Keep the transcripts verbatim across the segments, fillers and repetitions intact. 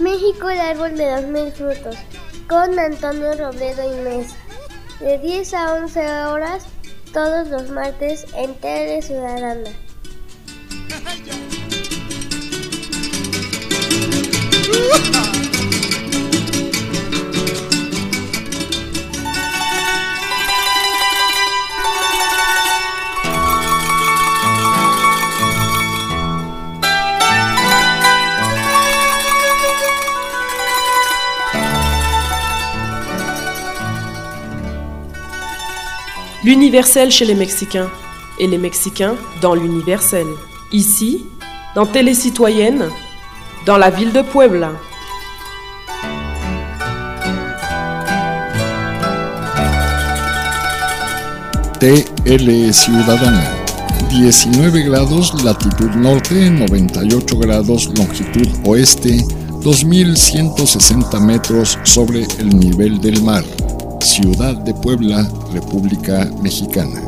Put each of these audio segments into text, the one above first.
México, el árbol de los mil frutos, con Antonio Robledo y Mesa, de diez a once horas, todos los martes en Tele Ciudadana. L'universel chez les Mexicains, et les Mexicains dans l'universel. Ici, dans Télé Citoyenne, dans la ville de Puebla. T L Ciudadana, diecinueve grados latitud norte, noventa y ocho grados longitud oeste, dos mil ciento sesenta metros sobre el nivel del mar. Ciudad de Puebla, República Mexicana.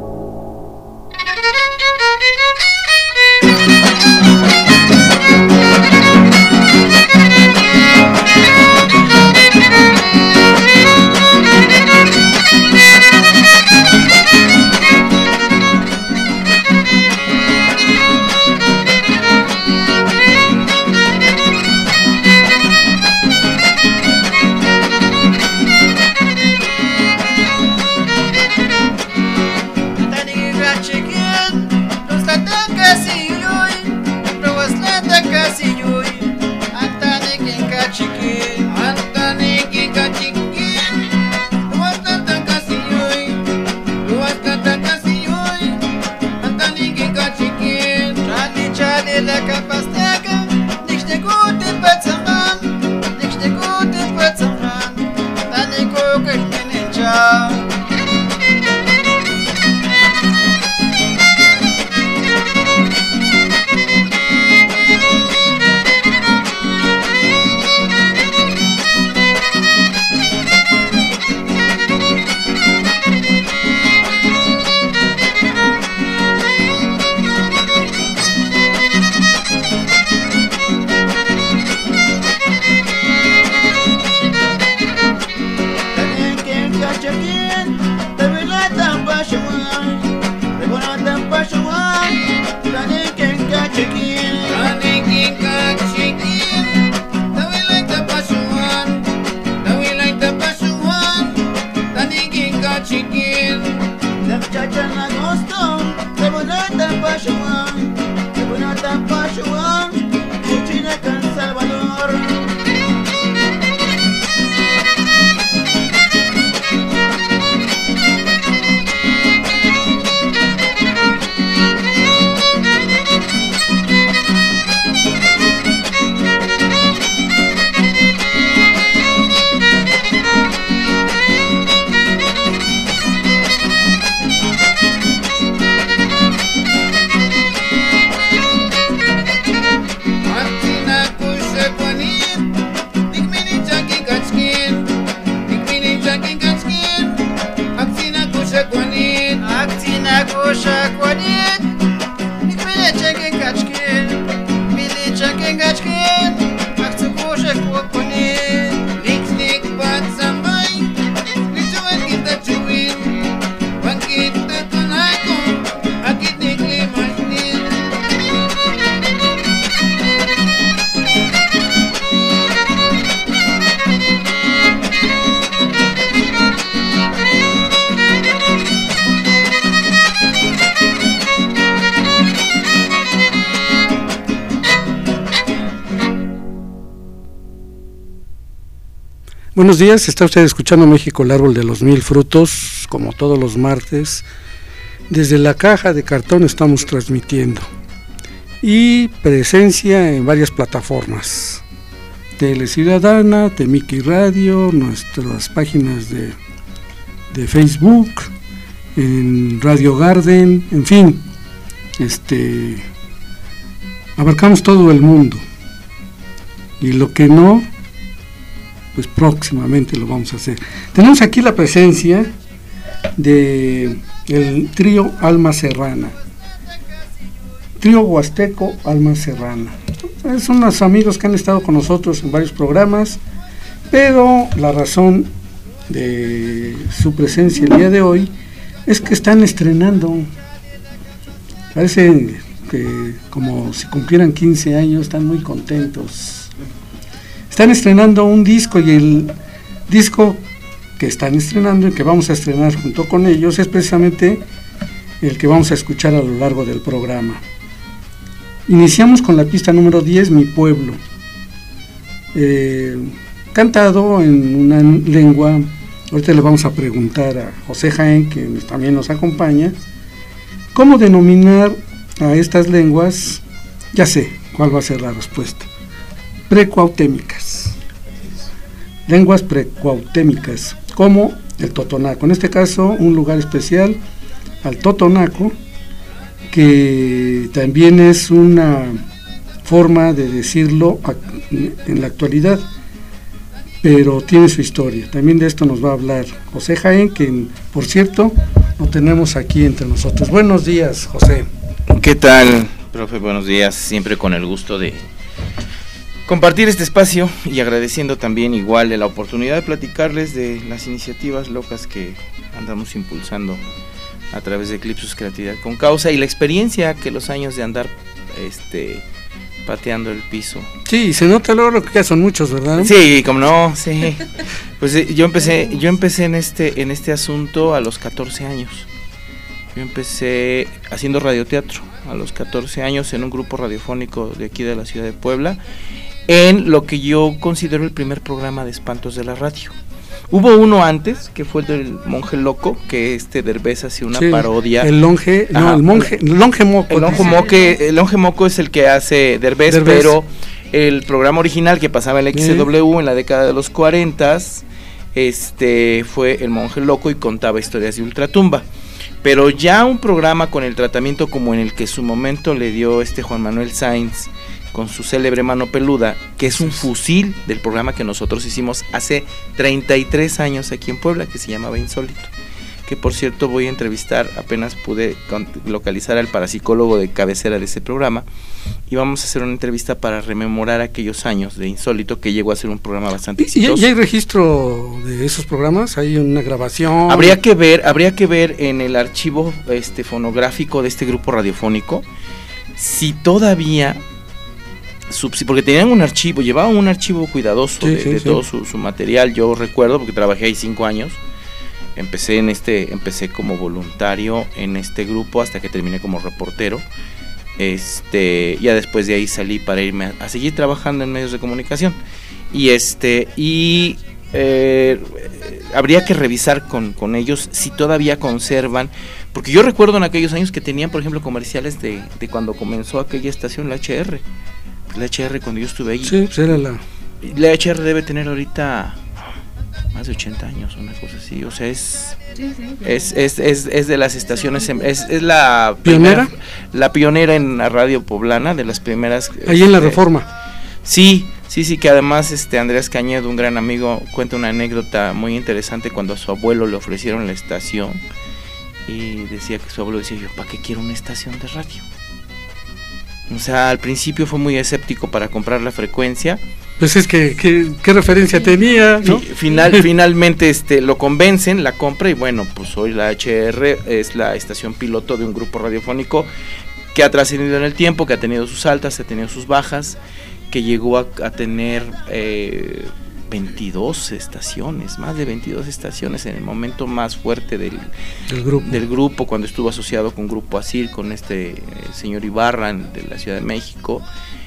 Buenos días, está usted escuchando México, el árbol de los mil frutos, como todos los martes. Desde la caja de cartón estamos transmitiendo y presencia en varias plataformas: Tele Ciudadana, Temiki Radio, nuestras páginas de, de Facebook, en Radio Garden, en fin, este, abarcamos todo el mundo, y lo que no, pues próximamente lo vamos a hacer. Tenemos aquí la presencia de el trío Alma Serrana, Trío Huasteco Alma Serrana. Son unos amigos que han estado con nosotros en varios programas, pero la razón de su presencia el día de hoy es que están estrenando, parece que como si cumplieran quince años, están muy contentos. Están estrenando un disco, y el disco que están estrenando y que vamos a estrenar junto con ellos es precisamente el que vamos a escuchar a lo largo del programa. Iniciamos con la pista número diez, Mi Pueblo, eh, cantado en una lengua. Ahorita le vamos a preguntar a José Jaén, que también nos acompaña, cómo denominar a estas lenguas. Ya sé cuál va a ser la respuesta: precuautémicas, lenguas precuautémicas, como el totonaco, en este caso un lugar especial al totonaco, que también es una forma de decirlo en la actualidad, pero tiene su historia. También de esto nos va a hablar José Jaén, que por cierto lo tenemos aquí entre nosotros. Buenos días, José. ¿Qué tal, profe? Buenos días, siempre con el gusto de compartir este espacio y agradeciendo también igual de la oportunidad de platicarles de las iniciativas locas que andamos impulsando a través de Eclipsus Creatividad con Causa, y la experiencia que los años de andar este pateando el piso. Sí, se nota luego que ya son muchos, ¿verdad? Sí, como no, sí. Pues eh, yo empecé, yo empecé en este, en este asunto a los catorce años. Yo empecé haciendo radioteatro a los catorce años en un grupo radiofónico de aquí de la ciudad de Puebla, en lo que yo considero el primer programa de espantos de la radio. Hubo uno antes, que fue el del Monje Loco, que este Derbez hace una sí, parodia. El longe, no, Ajá, el monje, el lonje moco. El longe moco, el longe moco es el que hace Derbez, Derbez, pero el programa original que pasaba en la X C W ¿Eh? en la década de los cuarenta, este, fue el Monje Loco, y contaba historias de ultratumba. Pero ya un programa con el tratamiento como en el que su momento le dio este Juan Manuel Sainz, con su célebre Mano Peluda, que es un fusil del programa que nosotros hicimos hace treinta y tres años aquí en Puebla, que se llamaba Insólito, que por cierto voy a entrevistar, apenas pude localizar al parapsicólogo de cabecera de ese programa, y vamos a hacer una entrevista para rememorar aquellos años de Insólito, que llegó a ser un programa bastante exitoso. ¿Y hay registro de esos programas? ¿Hay una grabación? Habría que ver, habría que ver en el archivo este fonográfico de este grupo radiofónico, si todavía... porque tenían un archivo, llevaban un archivo cuidadoso sí, de, sí, de sí. todo su, su material. Yo recuerdo, porque trabajé ahí cinco años, empecé en este, empecé como voluntario en este grupo hasta que terminé como reportero. Este, ya después de ahí salí para irme a, a seguir trabajando en medios de comunicación. Y este, y eh, habría que revisar con, con ellos si todavía conservan, porque yo recuerdo en aquellos años que tenían, por ejemplo, comerciales de, de cuando comenzó aquella estación, la H R. La H R, cuando yo estuve ahí. Sí, pues era la... La H R debe tener ahorita más de ochenta años, una cosa así. O sea, es sí, sí, es, es, es, es de las estaciones, es, es la pionera, primera, la pionera en la radio poblana, de las primeras. Ahí este, en la Reforma. Sí, sí, sí, que además este Andrés Cañedo, un gran amigo, cuenta una anécdota muy interesante cuando a su abuelo le ofrecieron la estación, y decía que su abuelo decía: yo, ¿para qué quiero una estación de radio? O sea, al principio fue muy escéptico para comprar la frecuencia. Pues es que, que ¿qué referencia tenía? ¿No? Final, finalmente este, lo convencen, la compra, y bueno, pues hoy la H R es la estación piloto de un grupo radiofónico que ha trascendido en el tiempo, que ha tenido sus altas, ha tenido sus bajas, que llegó a, a tener eh, veintidós estaciones, más de veintidós estaciones en el momento más fuerte del, del, grupo. del grupo, cuando estuvo asociado con Grupo Asir, con este eh, señor Ibarra de la Ciudad de México.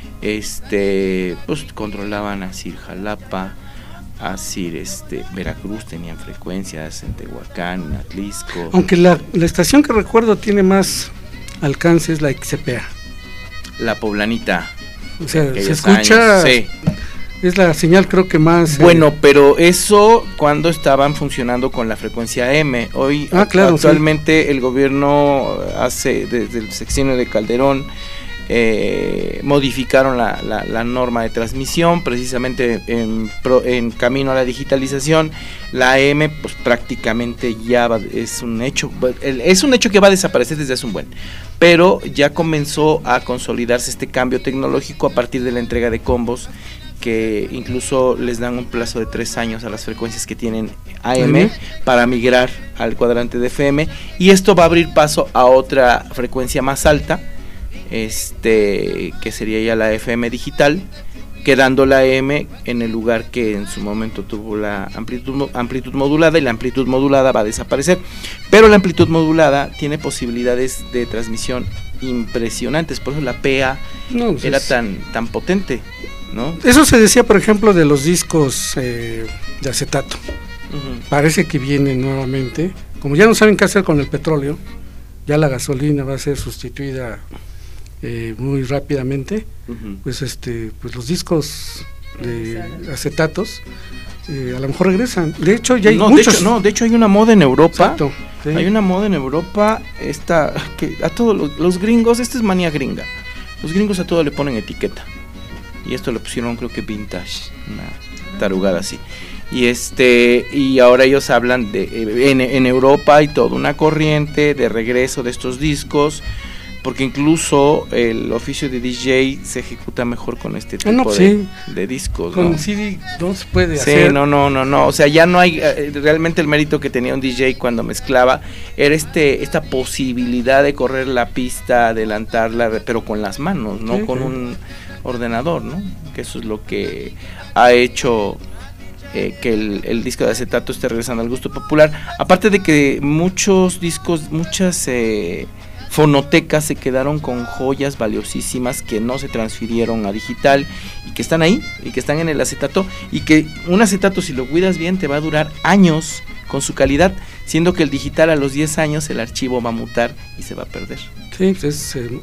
Este, pues controlaban Asir Jalapa, Asir este, Veracruz, tenían frecuencias en Tehuacán, en Atlisco. Aunque la, la estación que recuerdo tiene más alcance es la X C P A. La Poblanita. O sea, se escucha... Años, sí. Es la señal creo que más... Bueno, eh... pero eso cuando estaban funcionando con la frecuencia M. Hoy ah, claro, actualmente sí. El gobierno hace, desde el sexenio de Calderón, eh, modificaron la, la, la norma de transmisión, precisamente en, pro, en camino a la digitalización. La A M pues prácticamente ya va, es un hecho, es un hecho que va a desaparecer desde hace un buen, pero ya comenzó a consolidarse este cambio tecnológico a partir de la entrega de combos, que incluso les dan un plazo de tres años a las frecuencias que tienen A M uh-huh. para migrar al cuadrante de F M, y esto va a abrir paso a otra frecuencia más alta, este que sería ya la F M digital, quedando la A M en el lugar que en su momento tuvo la amplitud, amplitud modulada, y la amplitud modulada va a desaparecer, pero la amplitud modulada tiene posibilidades de transmisión impresionantes, por eso la P A no, pues era es... tan, tan potente, ¿no? Eso se decía, por ejemplo, de los discos eh, de acetato. Uh-huh. Parece que vienen nuevamente, como ya no saben qué hacer con el petróleo, ya la gasolina va a ser sustituida Eh, muy rápidamente, uh-huh. pues este pues los discos de acetatos eh, a lo mejor regresan. De hecho ya hay no, muchos. De hecho, no, de hecho hay una moda en Europa. Exacto, sí. Hay una moda en Europa esta que a todos los, los gringos, esta es manía gringa. Los gringos a todo le ponen etiqueta. Y esto le pusieron creo que vintage, una tarugada así. Y este y ahora ellos hablan de en, en Europa hay toda una corriente de regreso de estos discos, porque incluso el oficio de D J se ejecuta mejor con este tipo ah, no, de, sí. de discos. Con ¿no? C D no se puede sí, hacer. Sí, no, no, no, no, o sea, ya no hay, eh, realmente el mérito que tenía un D J cuando mezclaba era este esta posibilidad de correr la pista, adelantarla, pero con las manos, no sí, con sí. un ordenador, ¿no? Que eso es lo que ha hecho eh, que el, el disco de acetato esté regresando al gusto popular. Aparte de que muchos discos, muchas... Eh, fonotecas se quedaron con joyas valiosísimas que no se transfirieron a digital y que están ahí y que están en el acetato, y que un acetato, si lo cuidas bien, te va a durar años con su calidad, siendo que el digital a los diez años el archivo va a mutar y se va a perder. Sí, es, eh,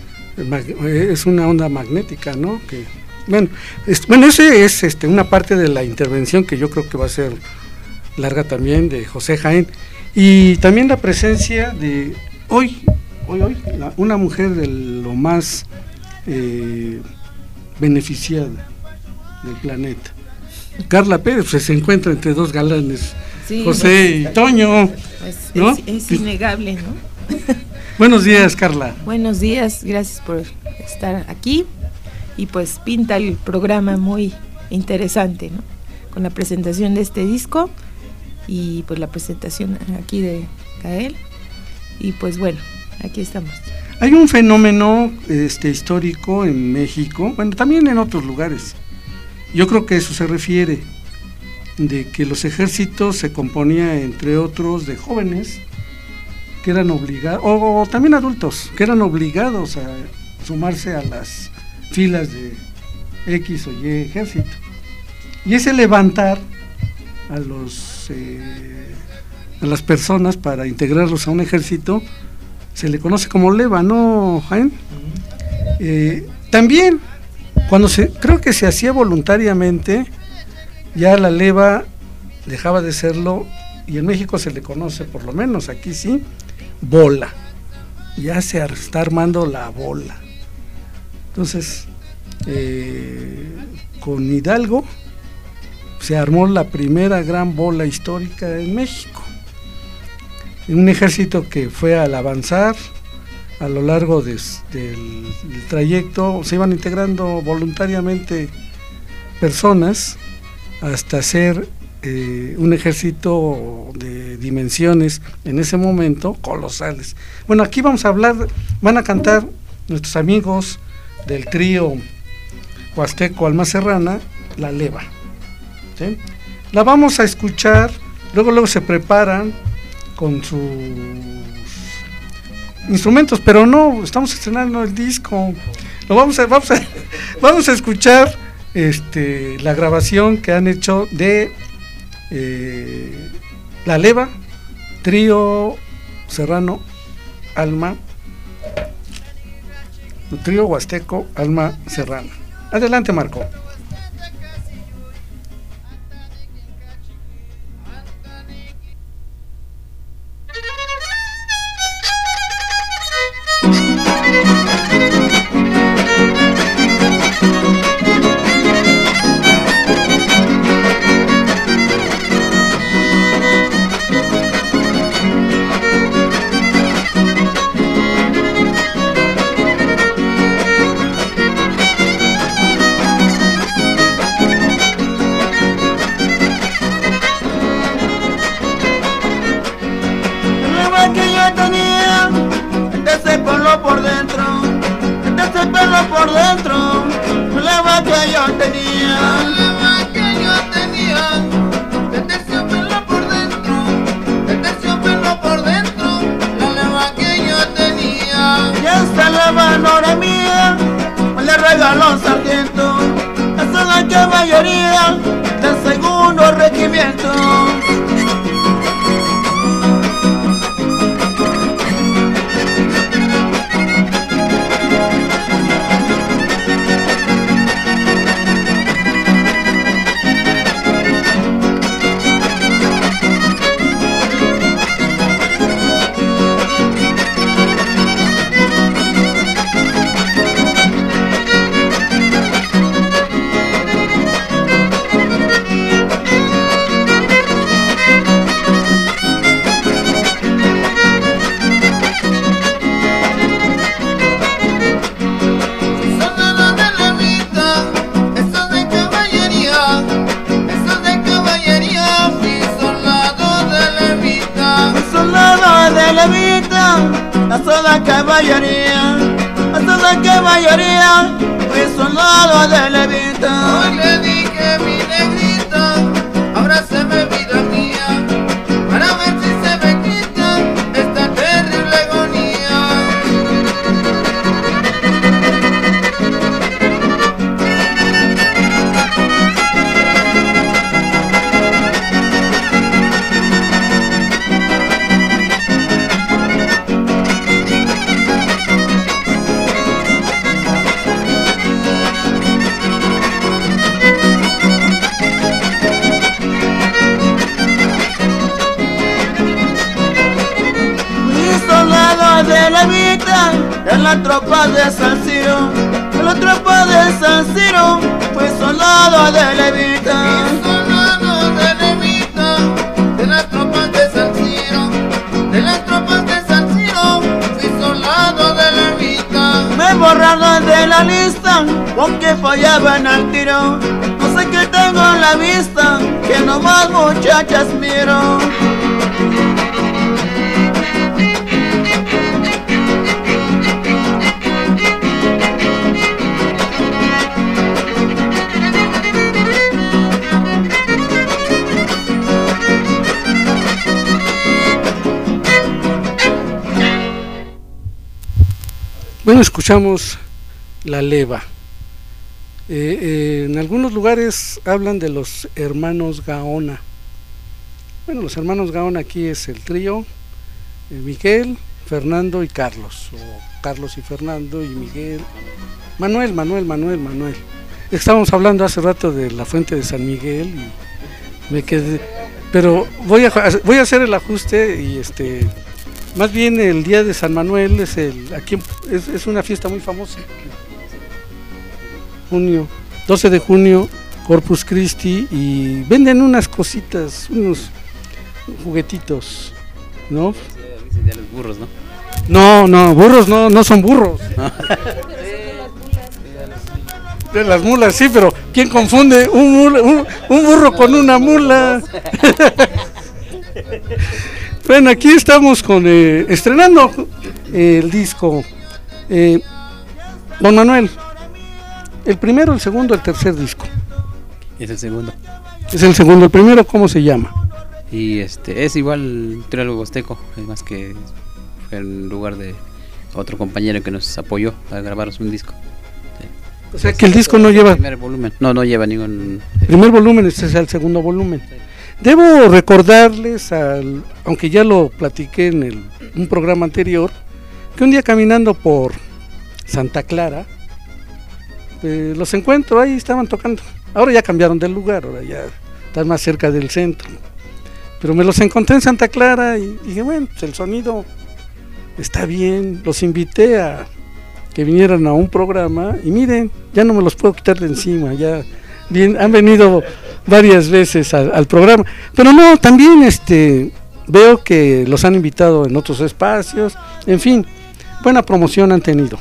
es una onda magnética, ¿no? Que, bueno, es, bueno, ese es este, una parte de la intervención que yo creo que va a ser larga también, de José Jaén, y también la presencia de hoy Hoy, hoy, la, una mujer de lo más eh, beneficiada del planeta. Carla Pérez pues, se encuentra entre dos galanes, sí, José pues, y Toño. Pues, ¿no? es, es innegable, ¿no? Buenos días, Carla. Buenos días, gracias por estar aquí. Y pues pinta el programa muy interesante, ¿no? Con la presentación de este disco y pues la presentación aquí de Gael. Y pues bueno, aquí estamos. Hay un fenómeno este, histórico en México, bueno, también en otros lugares. Yo creo que eso se refiere, de que los ejércitos se componía, entre otros, de jóvenes que eran obligados, o, o también adultos, que eran obligados a sumarse a las filas de X o Y ejército. Y ese levantar a los eh, a las personas para integrarlos a un ejército se le conoce como leva, ¿no, Jaén? Uh-huh. Eh, también, cuando se, creo que se hacía voluntariamente, ya la leva dejaba de serlo, y en México se le conoce, por lo menos aquí sí, bola. Ya se está armando la bola. Entonces, eh, con Hidalgo se armó la primera gran bola histórica en México. Un ejército que fue al avanzar a lo largo de, del, del trayecto, se iban integrando voluntariamente personas hasta ser eh, un ejército de dimensiones en ese momento colosales. Bueno, aquí vamos a hablar, van a cantar nuestros amigos del trío huasteco Alma Serrana, La Leva, ¿sí? La vamos a escuchar, luego luego se preparan con sus instrumentos, pero no, estamos estrenando el disco. Lo vamos a, vamos a, vamos a escuchar este, la grabación que han hecho de eh, La Leva, trío serrano Alma, trío huasteco Alma Serrana. Adelante, Marco. caballería del segundo regimiento. A toda caballería, a toda caballería, fui soldado de Levita. Hoy le dije mi negrita, abrázame vida mía, para ver si se me quita esta terrible agonía. De Levita, en la tropa de San Ciro, en la tropa de San Ciro, fui soldado de Levita. Fui soldado de Levita, de las tropas de San Ciro, de las tropas de San Ciro, fui soldado de Levita. Me borraron de la lista, porque fallaba en el tiro. No sé qué tengo en la vista, que nomás muchachas miro. Bueno, escuchamos La Leva. Eh, eh, en algunos lugares hablan de los hermanos Gaona. Bueno, los hermanos Gaona aquí es el trío, eh, Miguel, Fernando y Carlos, o Carlos y Fernando y Miguel, Manuel, Manuel, Manuel, Manuel. Estábamos hablando hace rato de la fuente de San Miguel y me quedé, pero voy a, voy a hacer el ajuste y este... Más bien el día de San Manuel es el aquí es, es una fiesta muy famosa. Junio, doce de junio, Corpus Christi, y venden unas cositas, unos juguetitos, ¿no? Sí, de los burros, ¿no? No, no, burros no, no son burros. De las mulas, sí, pero ¿quién confunde un, mula, un, un burro con una mula? Bueno, aquí estamos con eh, estrenando eh, el disco. Eh, Don Manuel, ¿el primero, el segundo, el tercer disco? Es el segundo. Es el segundo, el primero, ¿cómo se llama? Y este es igual Triángulo Huasteco, es más que fue el lugar de otro compañero que nos apoyó a grabar un disco. Sí. O sea que el disco no lleva... Primer volumen, no, no lleva ningún... Primer volumen, este es el segundo volumen. Sí. Debo recordarles, al, aunque ya lo platiqué en el, un programa anterior, que un día caminando por Santa Clara, eh, los encuentro, ahí estaban tocando. Ahora ya cambiaron del lugar, ahora ya están más cerca del centro. Pero me los encontré en Santa Clara y dije, bueno, pues el sonido está bien. Los invité a que vinieran a un programa y miren, ya no me los puedo quitar de encima, ya bien, han venido varias veces al, al programa, pero no, también este veo que los han invitado en otros espacios, en fin, buena promoción han tenido.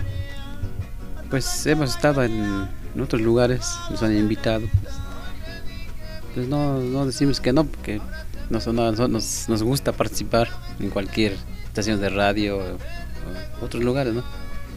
Pues hemos estado en, en otros lugares, nos han invitado, pues, pues no, no decimos que no, porque nos, nos, nos gusta participar en cualquier estación de radio o, o otros lugares, ¿no?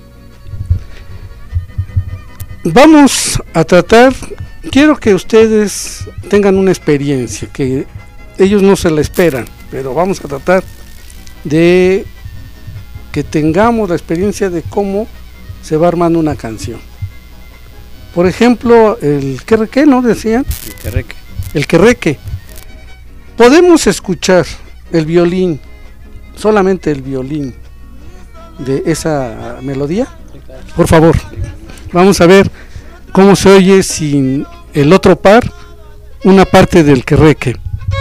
Vamos a tratar, quiero que ustedes tengan una experiencia, que ellos no se la esperan, pero vamos a tratar de que tengamos la experiencia de cómo se va armando una canción. Por ejemplo, el querreque, ¿no decían? El querreque. El querreque. Podemos escuchar el violín, solamente el violín de esa melodía. Por favor, vamos a ver cómo se oye sin el otro par, una parte del querreque.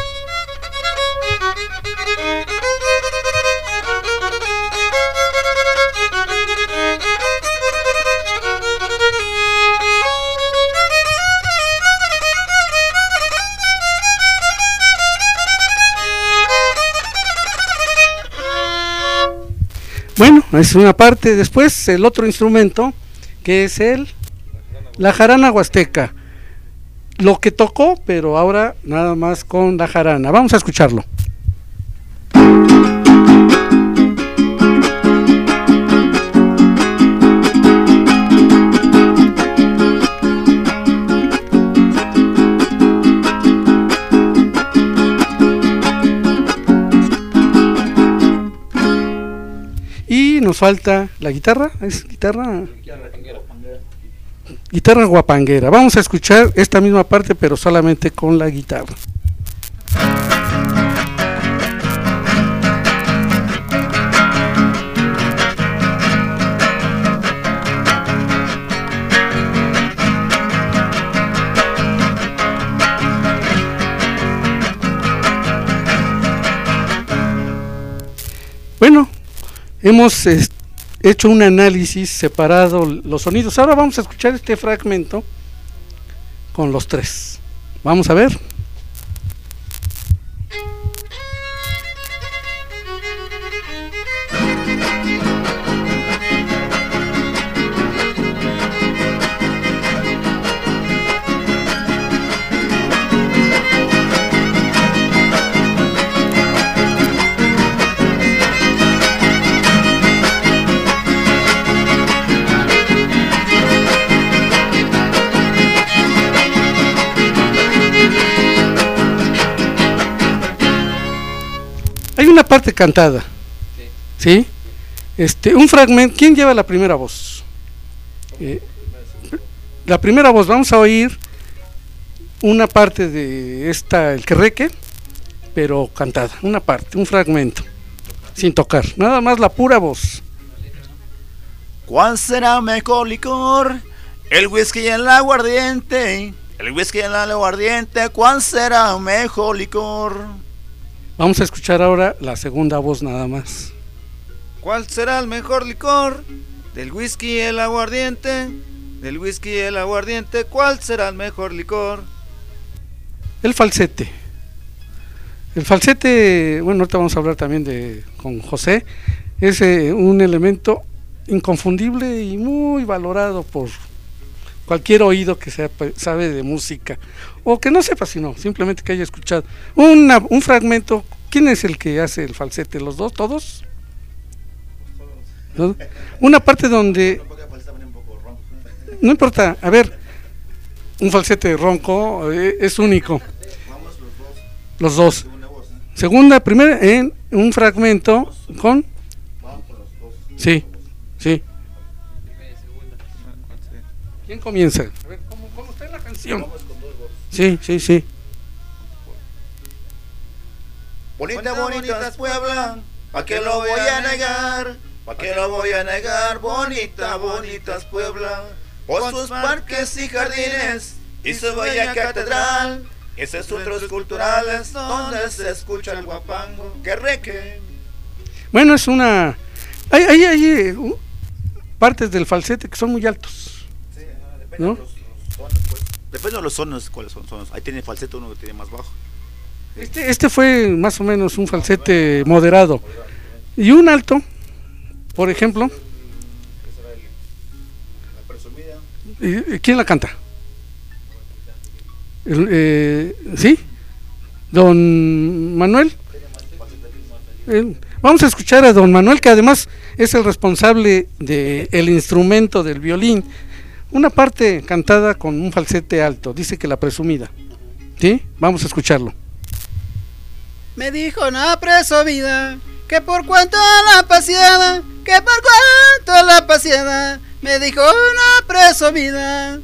Bueno, es una parte. Después el otro instrumento, que es el la jarana huasteca, lo que tocó, pero ahora nada más con la jarana. Vamos a escucharlo. Y nos falta la guitarra, ¿es guitarra? Guitarra guapanguera. Vamos a escuchar esta misma parte, pero solamente con la guitarra. Bueno, hemos eh, hecho un análisis separado los sonidos. Ahora vamos a escuchar este fragmento con los tres. Vamos a ver. Hay una parte cantada, ¿sí? Este, un fragmento. ¿Quién lleva la primera voz? Eh, la primera voz. Vamos a oír una parte de esta, el querreque, pero cantada, una parte, un fragmento, sin tocar, nada más la pura voz. ¿Cuál será mejor licor? El whisky y el aguardiente. El whisky y el aguardiente. ¿Cuál será mejor licor? Vamos a escuchar ahora la segunda voz nada más. ¿Cuál será el mejor licor? Del whisky y el aguardiente. Del whisky y el aguardiente. ¿Cuál será el mejor licor? El falsete. El falsete, bueno, ahorita vamos a hablar también de con José. Es eh, un elemento inconfundible y muy valorado por cualquier oído que sepa, sabe de música, o que no sepa, sino simplemente que haya escuchado una, un fragmento. ¿Quién es el que hace el falsete? ¿Los dos? ¿Todos? ¿No? Una parte donde no importa, a ver, un falsete ronco eh, es único. Los dos. Segunda, primera, en un fragmento con sí, sí. ¿Quién comienza? A ver, ¿cómo, cómo está en la canción? Sí, sí, sí. Bonita, bonita es Puebla, ¿pa' qué lo voy a negar? ¿Pa' qué lo voy a negar? Bonita, bonita es Puebla, por sus parques y jardines y su bella catedral, y sus centros culturales donde se escucha el guapango, querreque. Bueno, es una... Hay, hay, hay uh, partes del falsete que son muy altos. ¿No? Los, los sonos, pues. Depende de los sonos, cuáles son sonos. Ahí tiene falsete uno que tiene más bajo. Este, este fue más o menos un falsete moderado. Y un alto, por ejemplo. La presumida. ¿Quién la canta? El, eh, ¿Sí? Don Manuel. Eh, vamos a escuchar a don Manuel, que además es el responsable del instrumento del violín. Una parte cantada con un falsete alto, dice que la presumida. ¿Sí? Vamos a escucharlo. Me dijo una presumida, que por cuanto la paseada, que por cuanto la paseada, me dijo una presumida,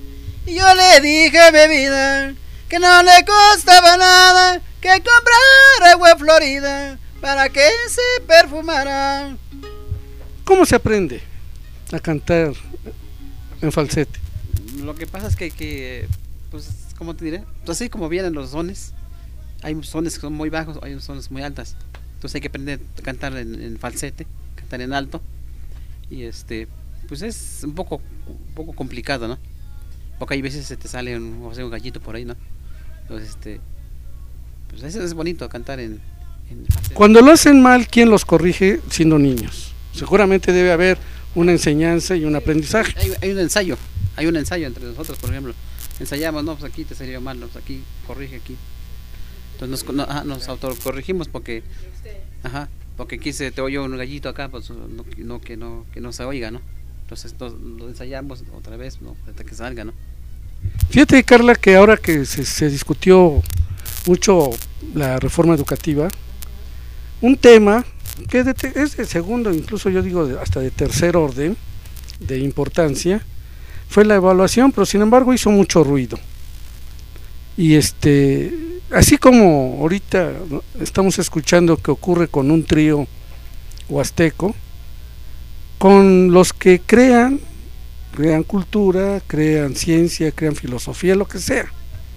Y yo le dije a mi vida que no le costaba nada que comprar agua florida para que se perfumara. ¿Cómo se aprende a cantar en falsete? Lo que pasa es que, que pues, ¿cómo te diré? Pues así como vienen los sones, hay sones que son muy bajos, hay sones muy altas. Entonces hay que aprender a cantar en, en falsete, cantar en alto. Y este, pues es un poco, un poco complicado, ¿no? Porque hay veces se te sale un, o sea, un gallito por ahí, ¿no? Entonces este, pues eso es bonito cantar en, en falsete. Cuando lo hacen mal, ¿quién los corrige siendo niños? Seguramente debe haber una enseñanza y un aprendizaje. Hay, hay un ensayo, hay un ensayo entre nosotros, por ejemplo. Ensayamos, no, pues aquí te salió mal, no, pues aquí, corrige aquí. Entonces nos, no, ajá, nos autocorregimos porque, ajá, porque aquí se te oye un gallito acá, pues no, no, que, no que no se oiga, ¿no? Entonces nos, lo ensayamos otra vez, ¿no? Hasta que salga, ¿no? Fíjate, Carla, que ahora que se, se discutió mucho la reforma educativa, un tema que de, es de segundo, incluso yo digo de, hasta de tercer orden de importancia, fue la evaluación, pero sin embargo hizo mucho ruido. Y este, así como ahorita estamos escuchando que ocurre con un trío huasteco, con los que crean, crean cultura, crean ciencia, crean filosofía, lo que sea,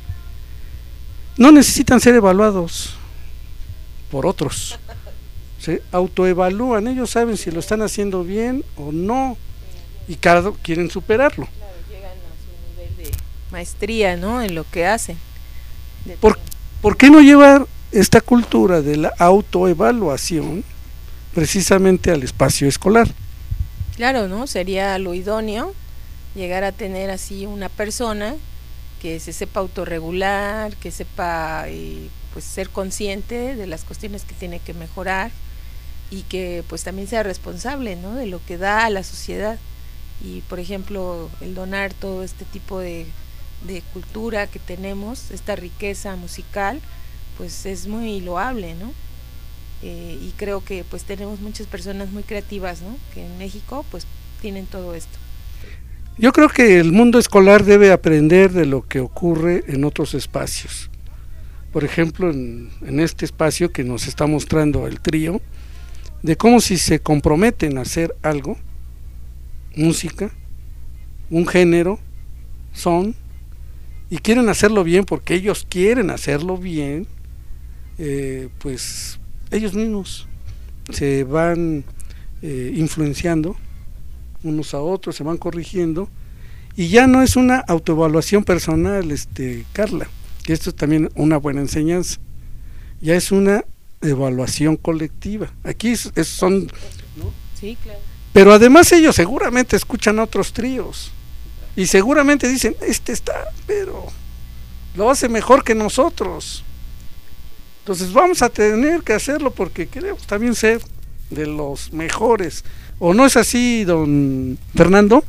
no necesitan ser evaluados por otros, se autoevalúan, ellos saben si lo están haciendo bien o no, y cada quieren superarlo. Claro, llegan a su nivel de maestría, ¿no? En lo que hacen. ¿Por, ¿Por qué no llevar esta cultura de la autoevaluación precisamente al espacio escolar? Claro, ¿no? Sería lo idóneo llegar a tener así una persona que se sepa autorregular, que sepa eh, pues ser consciente de las cuestiones que tiene que mejorar y que pues también sea responsable, ¿no? De lo que da a la sociedad. Y por ejemplo el donar todo este tipo de, de cultura que tenemos, esta riqueza musical, pues es muy loable, ¿no? Eh, y creo que pues tenemos muchas personas muy creativas, ¿no? Que en México pues tienen todo esto. Yo creo que el mundo escolar debe aprender de lo que ocurre en otros espacios. Por ejemplo, en, en este espacio que nos está mostrando el trío, de cómo si se comprometen a hacer algo, música, un género, son, y quieren hacerlo bien porque ellos quieren hacerlo bien, eh, pues ellos mismos se van eh, influenciando unos a otros, se van corrigiendo, y ya no es una autoevaluación personal, este Carla, que esto es también una buena enseñanza, ya es una evaluación colectiva. Aquí es, es, son, ¿no? Sí, claro. Pero además ellos seguramente escuchan a otros tríos y seguramente dicen, este está, pero lo hace mejor que nosotros. Entonces vamos a tener que hacerlo porque queremos también ser de los mejores. ¿O no es así, don Fernando?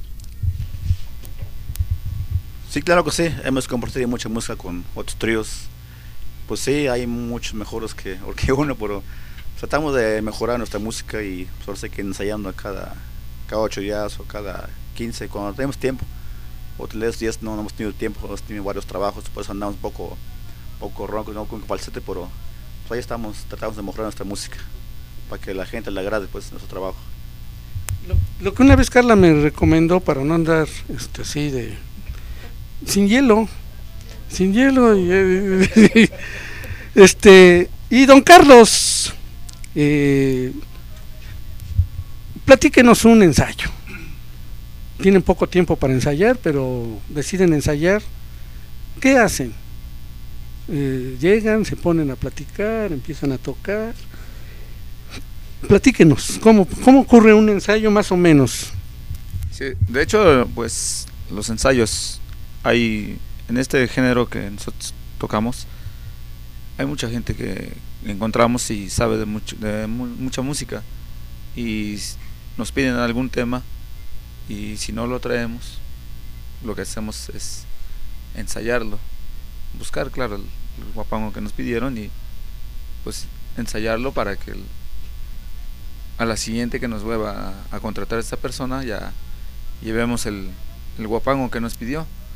Sí, claro que sí. Hemos compartido mucha música con otros tríos. Pues sí, hay muchos mejores que, que uno, pero tratamos de mejorar nuestra música y solo sé que ensayando cada, cada ocho días o cada quince, cuando tenemos tiempo. Otros días no, no hemos tenido tiempo, hemos tenido varios trabajos, pues andamos un poco, poco ronco, no con falsete, pero pues ahí estamos, tratamos de mejorar nuestra música para que la gente le agrade pues nuestro trabajo. Lo, lo que una vez Carla me recomendó para no andar este, así de sin hielo, sin hielo y, este y don Carlos, eh, platíquenos un ensayo. Tienen poco tiempo para ensayar, pero deciden ensayar. ¿Qué hacen? Eh, llegan, se ponen a platicar, empiezan a tocar. Platíquenos, ¿cómo, cómo ocurre un ensayo más o menos? Sí, de hecho, pues los ensayos hay en este género que nosotros tocamos, hay mucha gente que encontramos y sabe de, mucho, de mu mucha música y nos piden algún tema y si no lo traemos, lo que hacemos es ensayarlo, buscar, claro, el, el guapango que nos pidieron y pues ensayarlo para que el, a la siguiente que nos vuelva a, a contratar a esta persona ya llevemos el, el guapango que nos pidió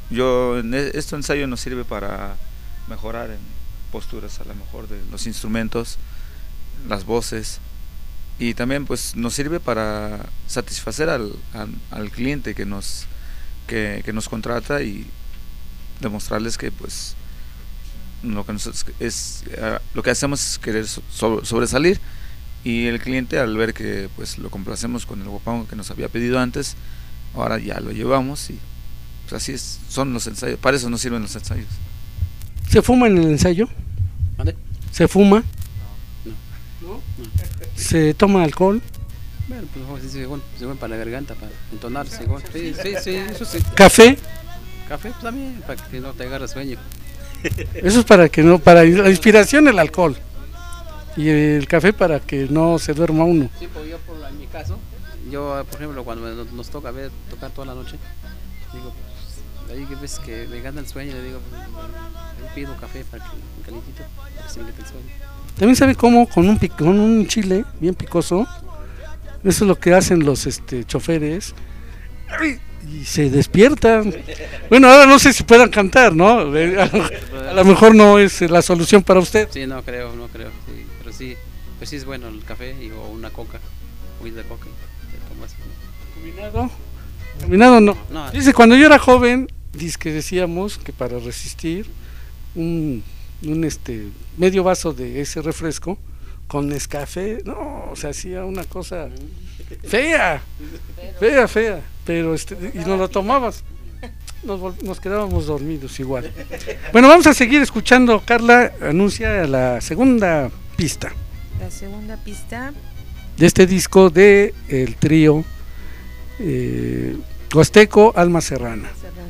yo en e- este ensayo nos sirve para mejorar en posturas a lo mejor de los instrumentos, las voces, y también pues nos sirve para satisfacer al, al, al cliente que nos que, que nos contrata y demostrarles que pues lo que nosotros es uh, lo que hacemos es querer so- sobresalir, y el cliente al ver que pues lo complacemos con el guapango que nos había pedido antes, ahora ya lo llevamos, y pues así es, son los ensayos, para eso nos sirven los ensayos. ¿Se fuma en el ensayo? ¿Vale? ¿Se fuma? No. ¿No? ¿Se toma alcohol? Bueno, pues sí, según, según para la garganta, para entonar, según. Sí, sí, sí, eso sí. ¿Café? Café, pues también, para que no te agarre sueño. Eso es para que no, para la inspiración el alcohol. Y el café para que no se duerma uno. Sí, pues yo por en mi caso, yo por ejemplo cuando nos, nos toca ver tocar toda la noche, digo, pues, ahí que ves que me gana el sueño, le digo, pues, ahí pido café para que un calentito, para que se me quite el sueño. También sabe cómo con un, con un chile bien picoso, eso es lo que hacen los este, choferes, y se despiertan. Bueno, ahora no sé si puedan cantar, ¿no? A lo mejor no es la solución para usted. Sí, no creo, no creo, sí, pero sí, pues sí es bueno el café y, o una coca, un de coca, te tomas. ¿Combinado? Combinado no. No. Dice, cuando yo era joven, dice que decíamos que para resistir un, un este medio vaso de ese refresco con Nescafé, no, se hacía una cosa fea, fea, fea, pero este, y nos lo tomabas, nos, vol- nos quedábamos dormidos igual. Bueno, vamos a seguir escuchando. Carla anuncia la segunda pista La segunda pista, de este disco de el trío eh, Huasteco Alma Serrana. Serrana.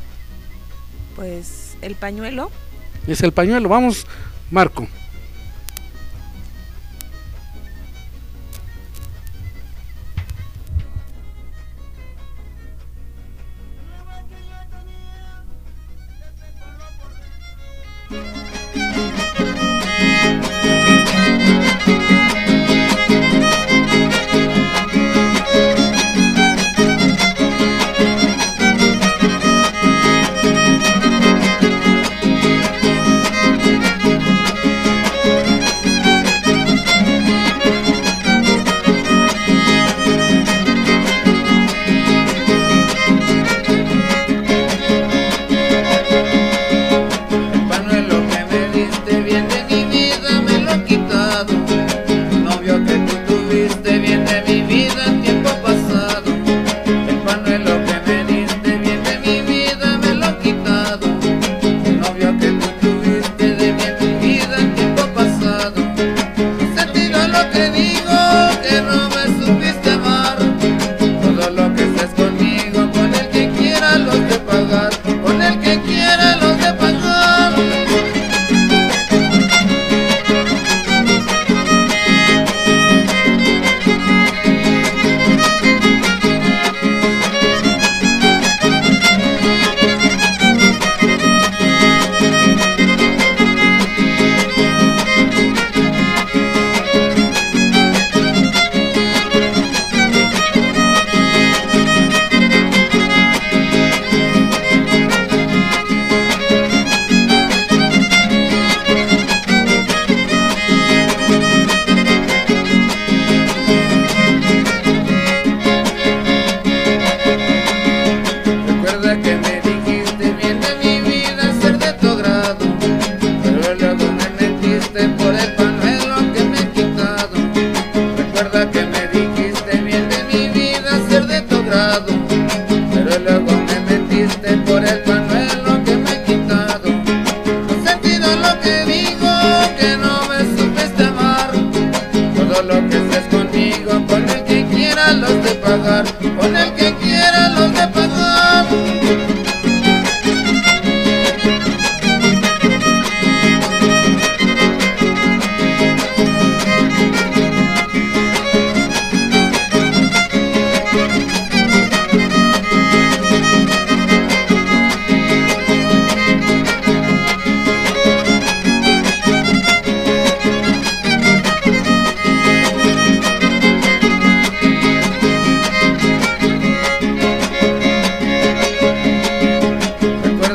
Pues el pañuelo. Es el pañuelo. Vamos, Marco. El pañuelo que me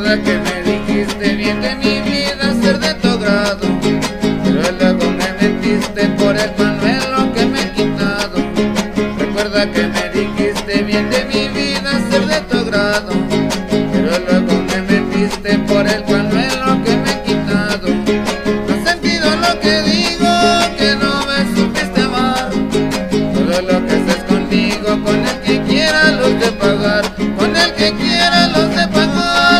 Recuerda que me dijiste bien de mi vida ser de tu grado, pero luego me mentiste por el pañuelo que me he quitado. Recuerda que me dijiste bien de mi vida ser de tu grado, pero luego me mentiste por el pañuelo que me he quitado. ¿No has sentido lo que digo? Que no me supiste amar. Todo lo que haces conmigo, con el que quiera los de pagar, con el que quiera los de pagar.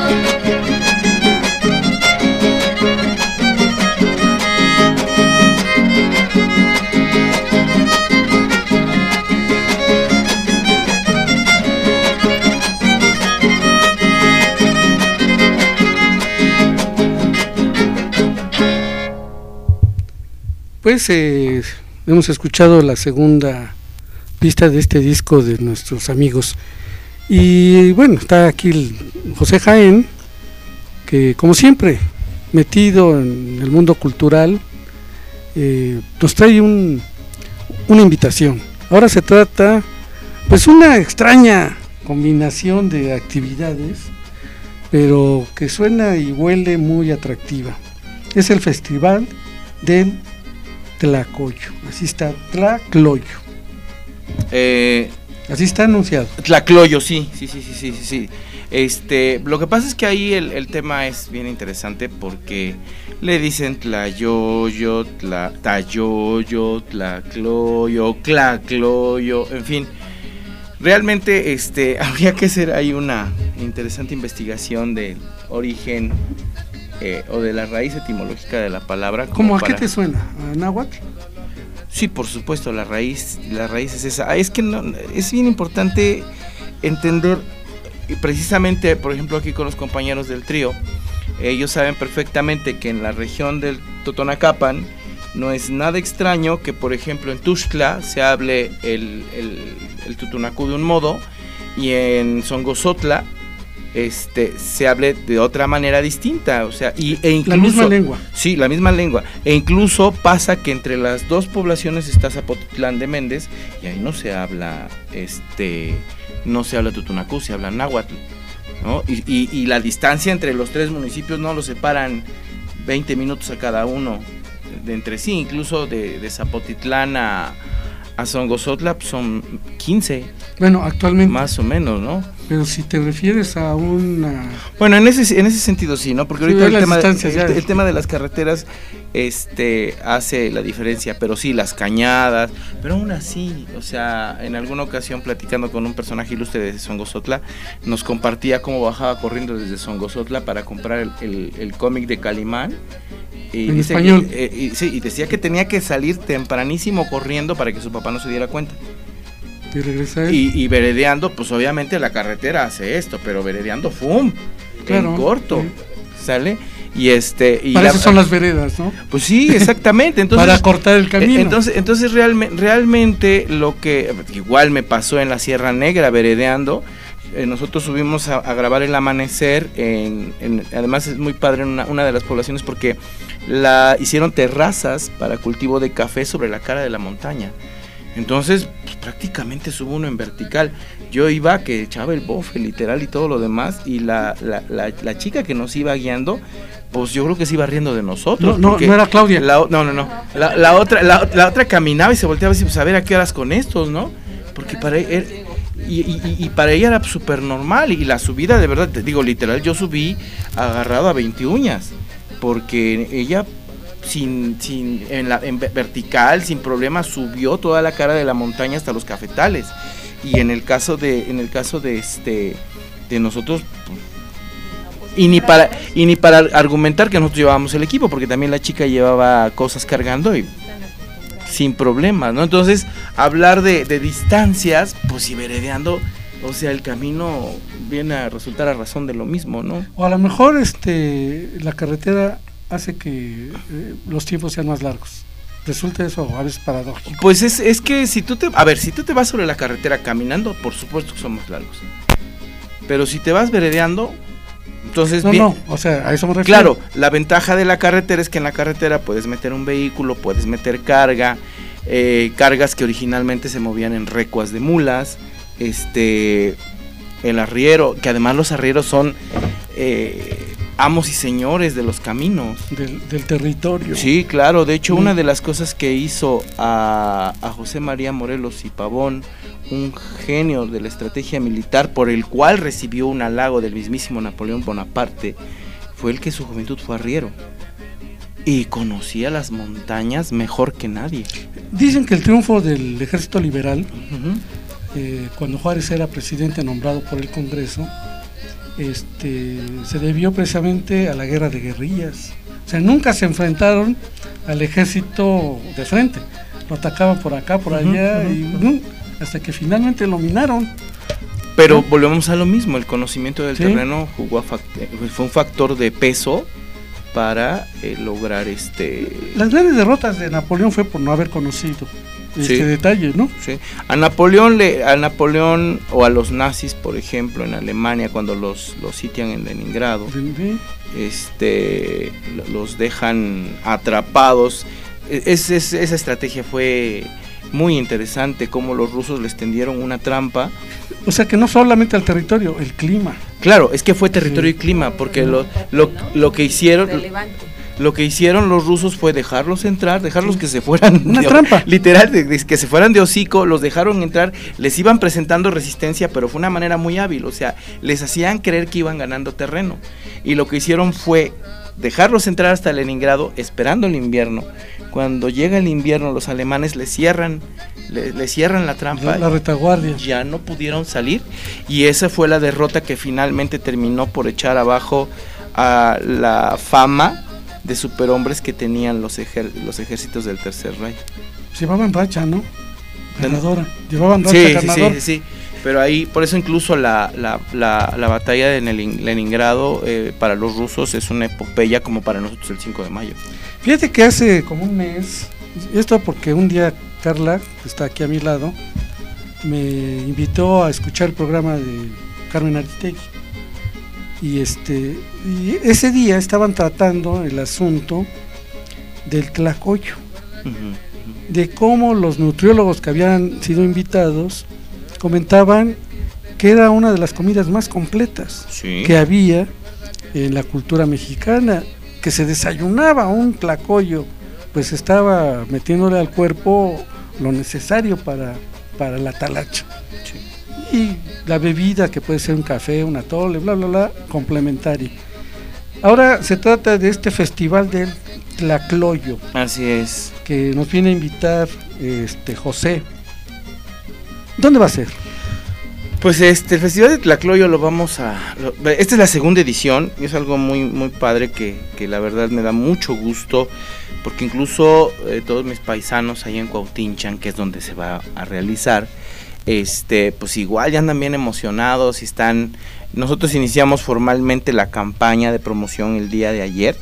Pues eh, hemos escuchado la segunda pista de este disco de nuestros amigos. Y bueno, está aquí el José Jaén, que como siempre, metido en el mundo cultural, eh, nos trae un, una invitación. Ahora se trata, pues, una extraña combinación de actividades, pero que suena y huele muy atractiva. Es el Festival del Tlacoyo, así está, Tlacloyo. Eh, así está anunciado. Tlacloyo, sí, sí, sí, sí, sí, sí. Este, lo que pasa es que ahí el, el tema es bien interesante porque le dicen Tlayoyo, tla, Tayoyo, Tlacloyo, Tlacloyo, en fin. Realmente este, habría que hacer ahí una interesante investigación del origen eh, o de la raíz etimológica de la palabra. ¿Cómo a para... qué te suena? ¿A náhuatl? Sí, por supuesto, la raíz, la raíz es esa. Es que no, es bien importante entender, y precisamente, por ejemplo, aquí con los compañeros del trío, ellos saben perfectamente que en la región del Totonacapan no es nada extraño que, por ejemplo, en Tuxtla se hable el, el, el tutunacú de un modo y en Songozotla este se hable de otra manera distinta, o sea, y, e incluso, la misma lengua. Sí, la misma lengua. E incluso pasa que entre las dos poblaciones está Zapotitlán de Méndez y ahí no se habla, este, no se habla tutunacú, se habla náhuatl, ¿no? Y, y, y la distancia entre los tres municipios no los separan veinte minutos a cada uno de entre sí, incluso de, de Zapotitlán a, a Songozotla son quince. Bueno, actualmente. Más o menos, ¿no? Pero si te refieres a una... Bueno, en ese en ese sentido sí, ¿no? Porque ahorita sí, el, tema de, el, el tema de las carreteras este hace la diferencia, pero sí, las cañadas, pero aún así, o sea, en alguna ocasión platicando con un personaje ilustre de Songozotla, nos compartía cómo bajaba corriendo desde Songozotla para comprar el, el, el cómic de Calimán. Y en dice español. Que, eh, y, sí, y decía que tenía que salir tempranísimo corriendo para que su papá no se diera cuenta. Y regresar. Y, y veredeando, pues obviamente la carretera hace esto, pero veredeando, ¡fum! Claro, en corto, sí. ¿Sale? Y este y para la, eso son las veredas, ¿no? Pues sí, exactamente. Entonces, para cortar el camino. Entonces, entonces realmente, realmente lo que igual me pasó en la Sierra Negra veredeando. Eh, nosotros subimos a, a grabar el amanecer, en, en, además es muy padre en una, una de las poblaciones porque la hicieron terrazas para cultivo de café sobre la cara de la montaña. Entonces, pues, prácticamente subo uno en vertical. Yo iba que echaba el bofe literal y todo lo demás, y la, la, la, la chica que nos iba guiando, pues yo creo que se iba riendo de nosotros. No, no, no era Claudia. La, no, no, no. La, la, otra, la, la otra caminaba y se volteaba así, pues a ver a qué horas con estos, ¿no? Porque para ella, y, y, y para ella era súper normal, y la subida, de verdad, te digo, literal, yo subí agarrado a veinte uñas, porque ella... sin sin en la en vertical sin problema subió toda la cara de la montaña hasta los cafetales. Y en el caso de en el caso de este de nosotros y ni para y ni para argumentar que nosotros llevábamos el equipo, porque también la chica llevaba cosas cargando y sin problemas, ¿no? Entonces, hablar de, de distancias, pues si veredeando, o sea, el camino viene a resultar a razón de lo mismo, ¿no? O a lo mejor este la carretera hace que eh, los tiempos sean más largos. Resulta eso a veces paradójico. Pues es, es que si tú te... A ver, si tú te vas sobre la carretera caminando, por supuesto que son más largos. Pero si te vas veredeando, entonces... No, bien, no, o sea, a eso me refiero. Claro, la ventaja de la carretera es que en la carretera puedes meter un vehículo, puedes meter carga, eh, cargas que originalmente se movían en recuas de mulas, este... el arriero, que además los arrieros son... Eh, amos y señores de los caminos. Del, del territorio. Sí, claro, de hecho Sí. una de las cosas que hizo a, a José María Morelos y Pavón, un genio de la estrategia militar por el cual recibió un halago del mismísimo Napoleón Bonaparte, fue el que su juventud fue arriero y conocía las montañas mejor que nadie. Dicen que el triunfo del ejército liberal, Uh-huh. eh, cuando Juárez era presidente nombrado por el Congreso, este, se debió precisamente a la guerra de guerrillas. O sea, nunca se enfrentaron al ejército de frente, lo atacaban por acá, por allá, uh-huh, y uh-huh. hasta que finalmente lo minaron. Pero volvemos a lo mismo, el conocimiento del Sí. terreno jugó a fact- fue un factor de peso para eh, lograr este... Las grandes derrotas de Napoleón fue por no haber conocido este Sí. detalle, ¿no? Sí. A Napoleón le, a Napoleón o a los nazis, por ejemplo, en Alemania cuando los, los sitian en Leningrado, Sí. este, los dejan atrapados. Es, es, esa estrategia fue muy interesante, como los rusos les tendieron una trampa. O sea que no solamente al territorio, el clima. Claro, es que fue territorio sí. y clima, porque lo, lo, lo que hicieron... Lo que hicieron los rusos fue dejarlos entrar, dejarlos que se fueran... Una de, trampa. Literal, de, de, que se fueran de hocico, los dejaron entrar, les iban presentando resistencia, pero fue una manera muy hábil, o sea, les hacían creer que iban ganando terreno. Y lo que hicieron fue dejarlos entrar hasta Leningrado, esperando el invierno. Cuando llega el invierno, los alemanes le cierran, le, le cierran la trampa. La, la retaguardia. Ya no pudieron salir, y esa fue la derrota que finalmente terminó por echar abajo a la fama de superhombres que tenían los, ejer los ejércitos del Tercer Reich. Llevaban racha, ¿no? Ganadora. Llevaban racha sí, ganadora. Sí, sí, sí. Pero ahí, por eso incluso la, la, la, la batalla de Leningrado eh, para los rusos es una epopeya como para nosotros el cinco de mayo. Fíjate que hace como un mes, esto porque un día Carla, que está aquí a mi lado, me invitó a escuchar el programa de Carmen Aristegui. Y este y ese día estaban tratando el asunto del tlacoyo, uh-huh, uh-huh. de cómo los nutriólogos que habían sido invitados comentaban que era una de las comidas más completas sí. que había en la cultura mexicana, que se desayunaba un tlacoyo, pues estaba metiéndole al cuerpo lo necesario para, para la talacha. Sí. Y la bebida, que puede ser un café, un atole, bla, bla, bla, complementaria. Ahora se trata de este festival del Tlacloyo. Así es. Que nos viene a invitar este José. ¿Dónde va a ser? Pues este, el Festival de Tlacloyo lo vamos a... Lo, esta es la segunda edición y es algo muy, muy padre que, que la verdad me da mucho gusto, porque incluso eh, todos mis paisanos ahí en Cuautinchan, que es donde se va a realizar, este pues igual ya andan bien emocionados y están... Nosotros iniciamos formalmente la campaña de promoción el día de ayer.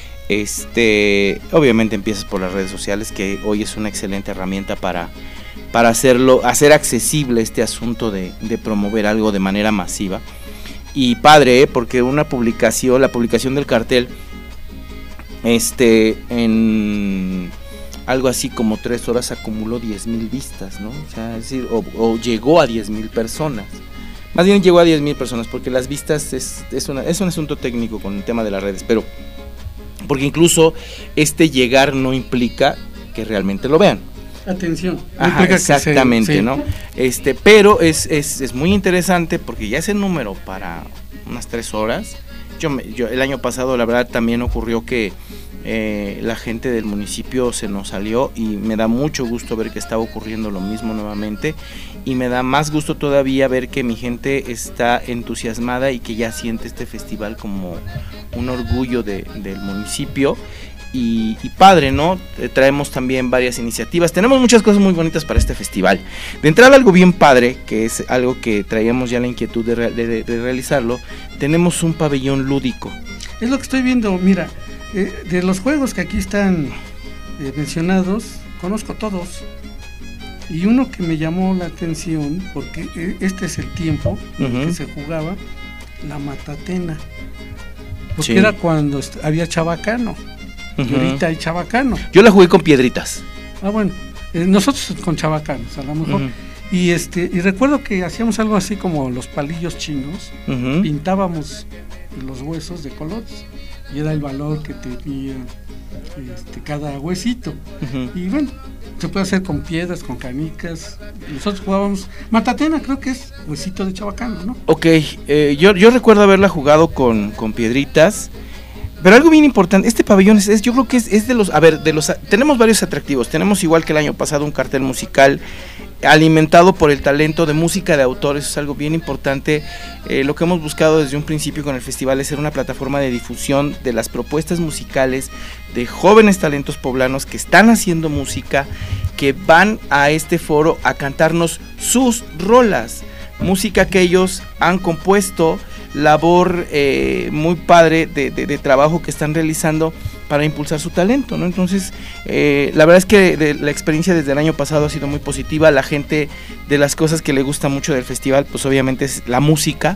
Este obviamente empiezas por las redes sociales, que hoy es una excelente herramienta para, para hacerlo, hacer accesible este asunto de, de promover algo de manera masiva. Y padre, ¿eh? Porque una publicación, la publicación del cartel, este en algo así como tres horas acumuló diez mil vistas, ¿no? O sea, es decir, o, o llegó a diez mil personas. Más bien llegó a diez mil personas, porque las vistas es, es, una, es un asunto técnico con el tema de las redes, pero porque incluso este llegar no implica que realmente lo vean. Atención. Ajá, exactamente, que se, sí. ¿no? Este, pero es, es, es muy interesante porque ya ese número para unas tres horas. Yo, me, yo el año pasado la verdad también ocurrió que eh, la gente del municipio se nos salió y me da mucho gusto ver que estaba ocurriendo lo mismo nuevamente, y me da más gusto todavía ver que mi gente está entusiasmada y que ya siente este festival como un orgullo de, del municipio. Y, y padre, ¿no? Eh, traemos también varias iniciativas, tenemos muchas cosas muy bonitas para este festival. De entrada, algo bien padre, que es algo que traíamos ya la inquietud de, re, de, de realizarlo, tenemos un pabellón lúdico. Es lo que estoy viendo, mira, eh, de los juegos que aquí están eh, mencionados, conozco todos, y uno que me llamó la atención, porque eh, este es el tiempo en uh-huh. que se jugaba, la matatena, porque sí. era cuando había chabacano. Uh-huh. Y ahorita hay chabacano. Yo la jugué con piedritas. Ah, bueno, eh, nosotros con chabacanos, a lo mejor. Uh-huh. Y este y recuerdo que hacíamos algo así como los palillos chinos, uh-huh. pintábamos los huesos de colotes, y era el valor que tenía este, cada huesito. Uh-huh. Y bueno, se puede hacer con piedras, con canicas. Nosotros jugábamos Matatena, creo que es huesito de chabacano, ¿no? Ok, eh, yo, yo recuerdo haberla jugado con, con piedritas. Pero algo bien importante, este pabellón es, es yo creo que es, es de los, a ver, de los, tenemos varios atractivos. Tenemos, igual que el año pasado, un cartel musical alimentado por el talento de música de autores. Es algo bien importante. Eh, lo que hemos buscado desde un principio con el festival es ser una plataforma de difusión de las propuestas musicales de jóvenes talentos poblanos que están haciendo música, que van a este foro a cantarnos sus rolas, música que ellos han compuesto, labor eh, muy padre de, de, de trabajo que están realizando para impulsar su talento, ¿no? Entonces, eh, la verdad es que de, la experiencia desde el año pasado ha sido muy positiva. La gente, de las cosas que le gusta mucho del festival, pues obviamente es la música.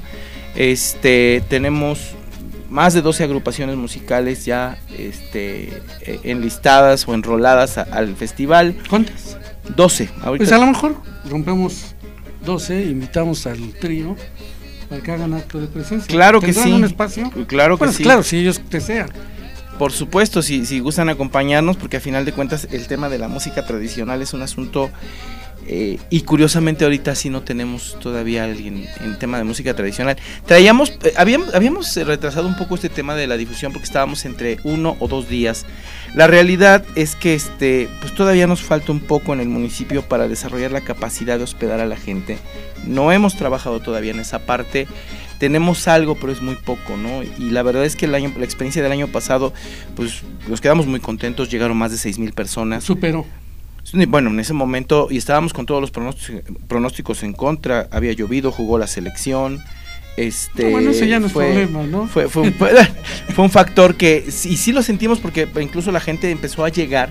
Este, tenemos más de doce agrupaciones musicales ya este, enlistadas o enroladas a, al festival. ¿Cuántas? doce. Ahorita. Pues a lo mejor rompemos doce, invitamos al trío para que hagan acto de presencia. Claro que sí. un espacio? Claro que bueno, sí. Claro, si ellos desean. Por supuesto, si, si gustan acompañarnos, porque a final de cuentas el tema de la música tradicional es un asunto, eh, y curiosamente ahorita sí no tenemos todavía alguien en tema de música tradicional. Traíamos, eh, habíamos, habíamos retrasado un poco este tema de la difusión porque estábamos entre uno o dos días. La realidad es que este, pues todavía nos falta un poco en el municipio para desarrollar la capacidad de hospedar a la gente. No hemos trabajado todavía en esa parte. Tenemos algo, pero es muy poco, ¿no? Y la verdad es que el año, la experiencia del año pasado, pues nos quedamos muy contentos. Llegaron más de seis mil personas. Superó. Bueno, en ese momento, y estábamos con todos los pronósticos, pronósticos en contra. Había llovido, jugó la selección. Este, no, bueno, ese ya no es fue, problema, ¿no? Fue, fue, un, fue, fue un factor que, y sí lo sentimos porque incluso la gente empezó a llegar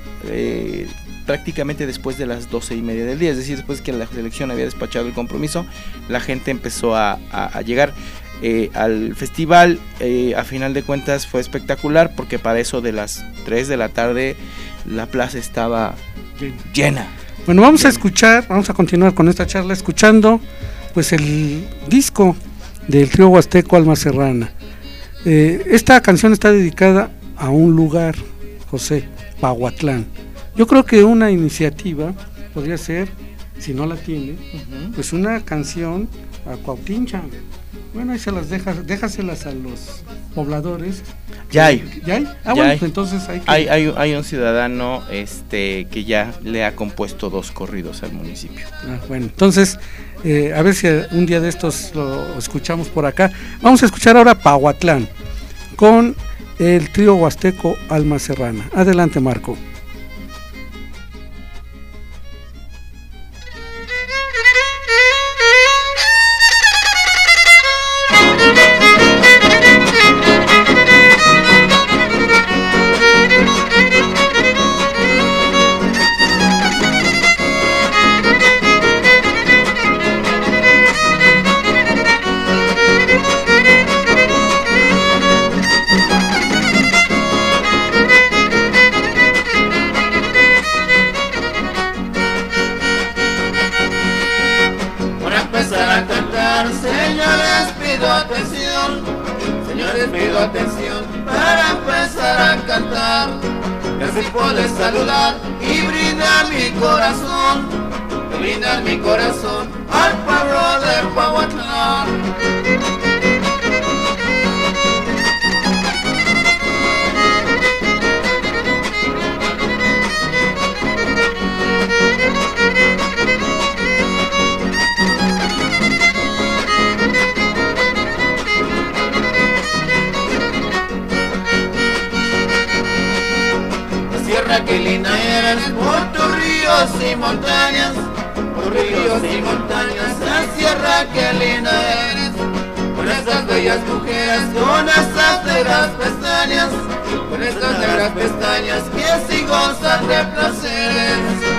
eh, prácticamente después de las doce y media del día, es decir, después que la selección había despachado el compromiso, la gente empezó a, a, a llegar eh, al festival. Eh, a final de cuentas fue espectacular porque para eso de las tres de la tarde la plaza estaba Bien. llena. Bueno, vamos Bien. a escuchar, vamos a continuar con esta charla escuchando pues el disco del trío huasteco Alma Serrana. Eh, esta canción está dedicada a un lugar, José, Pahuatlán. Yo creo que una iniciativa podría ser, si no la tiene, uh-huh. pues una canción a Cuautincha. Bueno, ahí se las dejas, déjaselas a los pobladores. Ya hay. ¿Ya hay? Ah, ya bueno, hay. Pues entonces hay que... Hay, hay, hay un ciudadano este, que ya le ha compuesto dos corridos al municipio. Ah, bueno, entonces, eh, a ver si un día de estos lo escuchamos por acá. Vamos a escuchar ahora Pahuatlán con el trío huasteco Alma Serrana. Adelante, Marco. Atención para empezar a cantar, y así poder saludar y brindar mi corazón, brindar mi corazón al pueblo de Pahuatlán. Qué linda eres por tus ríos y montañas, por ríos y montañas, la sierra que linda eres, con esas bellas mujeres, con esas negras pestañas, con esas negras pestañas que sí gozan de placeres.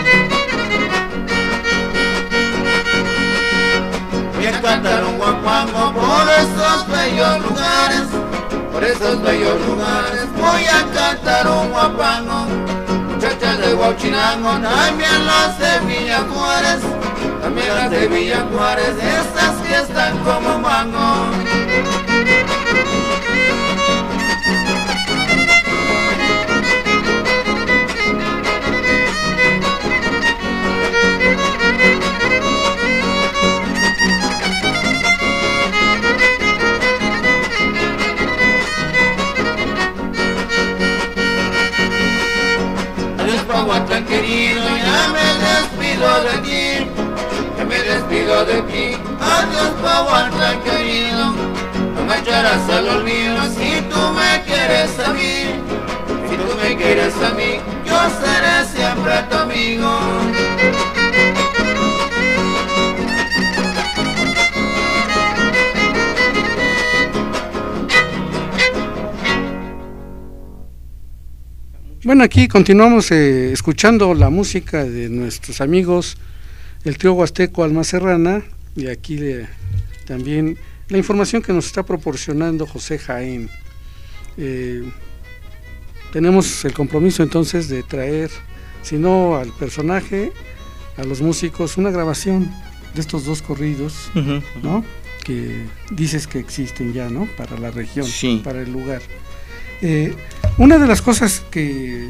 Cantar un guapango esos bellos lugares voy a cantar un guapango. Muchachas de Huachinango, también las de Villa Juárez, también las de Villa Juárez, estas que están como mango. Pahuatlán querido, ya me despido de ti, ya me despido de ti. Adiós Pahuatlán querido, no me echarás al olvido. Si tú me quieres a mí, si tú me quieres a mí, yo seré siempre tu amigo. Bueno, aquí continuamos eh, escuchando la música de nuestros amigos el trío huasteco Alma Serrana, y aquí le, también la información que nos está proporcionando José Jaén. Eh, tenemos el compromiso entonces de traer, si no al personaje, a los músicos, una grabación de estos dos corridos, uh-huh, ¿no? Que dices que existen ya, ¿no? Para la región, sí, para el lugar. Eh, una de las cosas que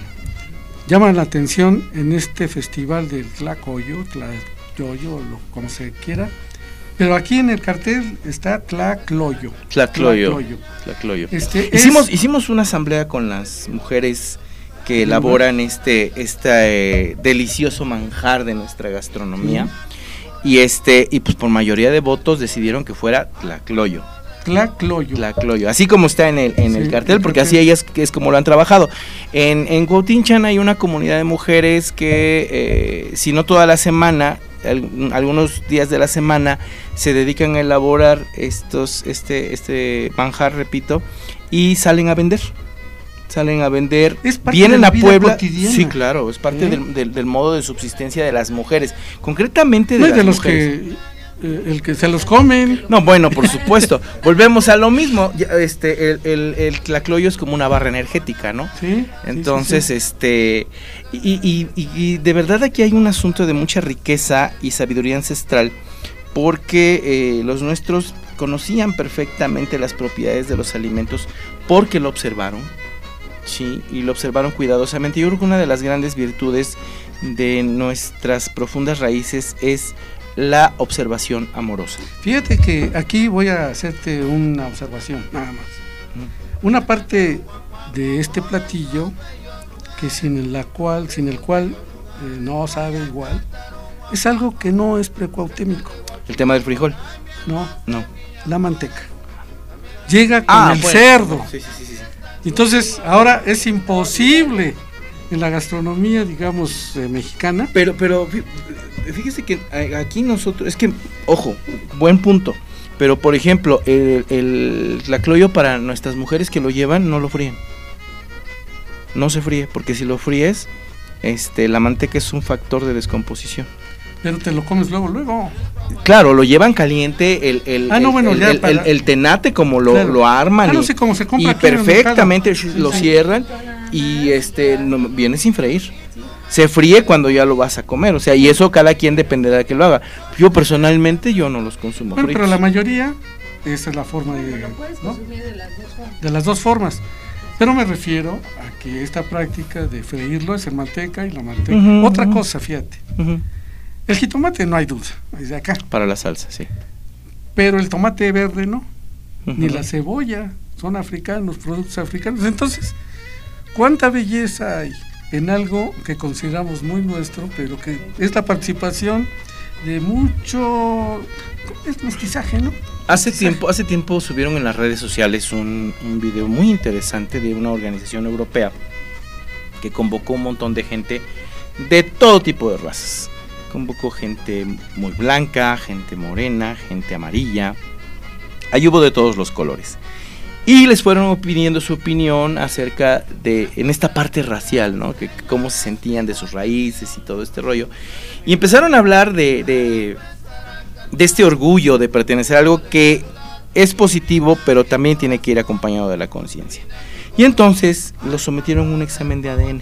llaman la atención en este festival del Tlacoyo, Tlayoyo, como se quiera, pero aquí en el cartel está Tlacloyo. Tlacloyo. Tlacloyo. Tlacloyo. Este hicimos, es... hicimos una asamblea con las mujeres que elaboran este, este eh, delicioso manjar de nuestra gastronomía, sí, y este y pues por mayoría de votos decidieron que fuera Tlacloyo. Tlacloyo. Tlacloyo, así como está en el en sí, el cartel, porque así ellas que es como lo han trabajado. En, en Cuautinchan hay una comunidad de mujeres que, eh, si no toda la semana, al, algunos días de la semana, se dedican a elaborar estos este este manjar, repito, y salen a vender. Salen a vender, vienen a Puebla. Cotidiana. Sí, claro, es parte ¿Eh? del, del, del modo de subsistencia de las mujeres, concretamente de, no, las de los mujeres. que eh, el que se los comen. No, bueno, por supuesto. Volvemos a lo mismo. Este, el, el, el tlacloyo es como una barra energética, ¿no? Sí. Entonces, sí, sí, sí. este, y, y, y, y de verdad aquí hay un asunto de mucha riqueza y sabiduría ancestral, porque eh, los nuestros conocían perfectamente las propiedades de los alimentos porque lo observaron. Sí, y lo observaron cuidadosamente. Yo creo que una de las grandes virtudes de nuestras profundas raíces es la observación amorosa. Fíjate que aquí voy a hacerte una observación, nada más. Mm. Una parte de este platillo que sin la cual, sin el cual eh, no sabe igual, es algo que no es precuautémico. ¿El tema del frijol? No, no. La manteca. Llega con ah, el bueno. cerdo. Sí, sí, sí, sí. Entonces, ahora es imposible en la gastronomía, digamos, eh, mexicana. Pero, pero, fíjese que aquí nosotros, es que, ojo, buen punto, pero por ejemplo, el, el tlacloyo para nuestras mujeres que lo llevan, no lo fríen. No se fríe, porque si lo fríes, este, la manteca es un factor de descomposición. Pero te lo comes luego, luego. Claro, lo llevan caliente, el, el, ah, no, bueno, el, ya el, para... el, el tenate como lo, claro. lo arman, ah, no sé cómo se compra y perfectamente lo cierran y este no, viene sin freír. Se fríe cuando ya lo vas a comer, o sea, y eso cada quien dependerá de que lo haga. Yo personalmente yo no los consumo bueno, fritos. Pero la mayoría, esa es la forma de, lo puedes ¿no? consumir de las dos formas. De las dos formas. Pero me refiero a que esta práctica de freírlo es en manteca y la manteca. Uh-huh, Otra uh-huh. cosa, fíjate. Uh-huh. El jitomate no hay duda, es de acá. Para la salsa, sí. Pero el tomate verde no, uh-huh. ni la cebolla, son africanos, productos africanos. Entonces, ¿cuánta belleza hay en algo que consideramos muy nuestro, pero que es la participación de mucho, es mestizaje, ¿no? Hace tiempo, hace tiempo subieron en las redes sociales un, un video muy interesante de una organización europea que convocó un montón de gente de todo tipo de razas. Convocó gente muy blanca, gente morena, gente amarilla. Ahí hubo de todos los colores. Y les fueron pidiendo su opinión acerca de, en esta parte racial, ¿no? Que, cómo se sentían de sus raíces y todo este rollo. Y empezaron a hablar de, de, de este orgullo de pertenecer a algo que es positivo, pero también tiene que ir acompañado de la conciencia. Y entonces los sometieron a un examen de A D N.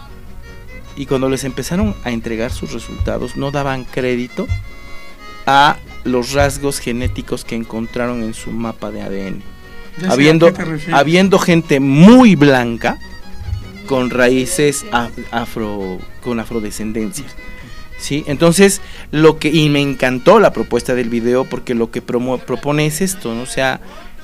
Y cuando les empezaron a entregar sus resultados, no daban crédito a los rasgos genéticos que encontraron en su mapa de A D N. Habiendo, habiendo gente muy blanca con raíces af, afro, con afrodescendencia. ¿Sí? Entonces, lo que, y me encantó la propuesta del video, porque lo que promo, propone es esto, ¿no? O sea,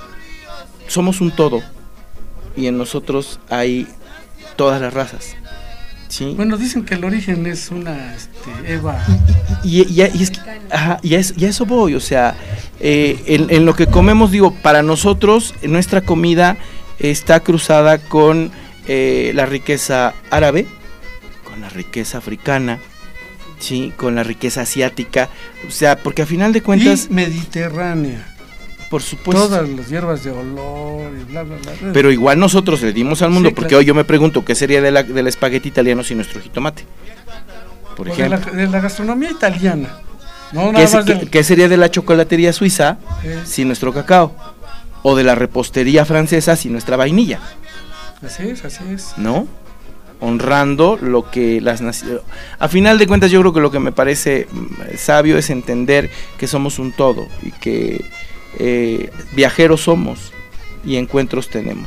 somos un todo, y en nosotros hay todas las razas. ¿Sí? Bueno, dicen que el origen es una este, Eva. Y, y, y, y, es, ajá, y, a eso, y a eso voy, o sea, eh, en, en lo que comemos, digo, para nosotros, nuestra comida está cruzada con eh, la riqueza árabe, con la riqueza africana, ¿sí? Con la riqueza asiática, o sea, porque a final de cuentas... Y mediterránea. Por supuesto. Todas las hierbas de olor y bla, bla, bla. Pero igual nosotros le dimos al mundo, sí, porque claro. Hoy yo me pregunto qué sería de la, del espagueti italiano sin nuestro jitomate, por o ejemplo. De la, de la gastronomía italiana. No, ¿Qué, nada más ¿qué, del... ¿Qué sería de la chocolatería suiza eh. sin nuestro cacao? O de la repostería francesa sin nuestra vainilla. Así es, así es. ¿No? Honrando lo que las naciones... A final de cuentas yo creo que lo que me parece sabio es entender que somos un todo y que... Eh, viajeros somos y encuentros tenemos,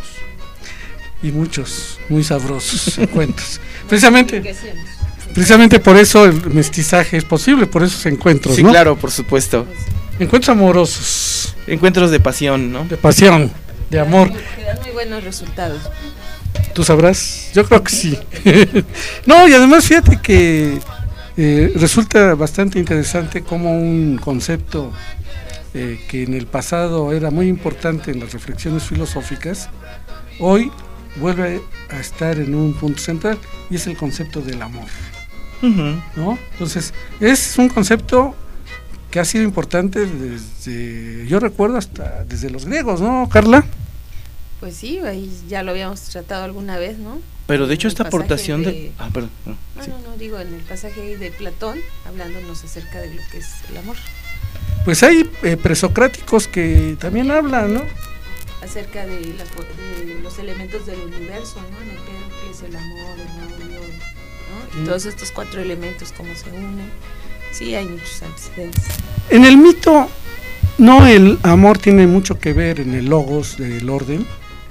y muchos muy sabrosos encuentros. Precisamente precisamente por eso el mestizaje es posible, por esos encuentros, sí, ¿no? Claro, por supuesto. Encuentros amorosos, encuentros de pasión, ¿no? De pasión, de amor. Que dan muy buenos resultados. ¿Tú sabrás? Yo creo que sí. No, y además fíjate que eh, resulta bastante interesante como un concepto Eh, que en el pasado era muy importante en las reflexiones filosóficas, hoy vuelve a estar en un punto central, y es el concepto del amor. Uh-huh. ¿No? Entonces, es un concepto que ha sido importante desde, yo recuerdo, hasta desde los griegos, ¿no, Carla? Pues sí, ahí ya lo habíamos tratado alguna vez, ¿no? Pero de hecho en esta aportación de... de... Ah, perdón. No, no, sí. no, no, digo, en el pasaje de Platón, hablándonos acerca de lo que es el amor. Pues hay eh, presocráticos que también hablan, ¿no? Acerca de, la, de los elementos del universo, ¿no? En Empédocles, el amor, el odio, ¿no? Y mm. todos estos cuatro elementos, cómo se unen. Sí, hay muchos antecedentes. En el mito, no, el amor tiene mucho que ver en el logos del orden,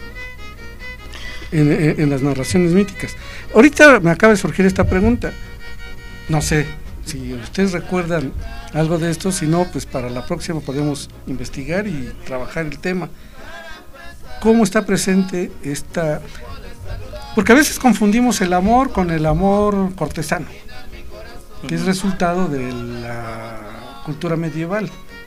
en, en, en las narraciones míticas. Ahorita me acaba de surgir esta pregunta, no sé si ustedes recuerdan algo de esto, si no, pues para la próxima podemos investigar y trabajar el tema. ¿Cómo está presente esta...? Porque a veces confundimos el amor con el amor cortesano, que es resultado de la cultura medieval.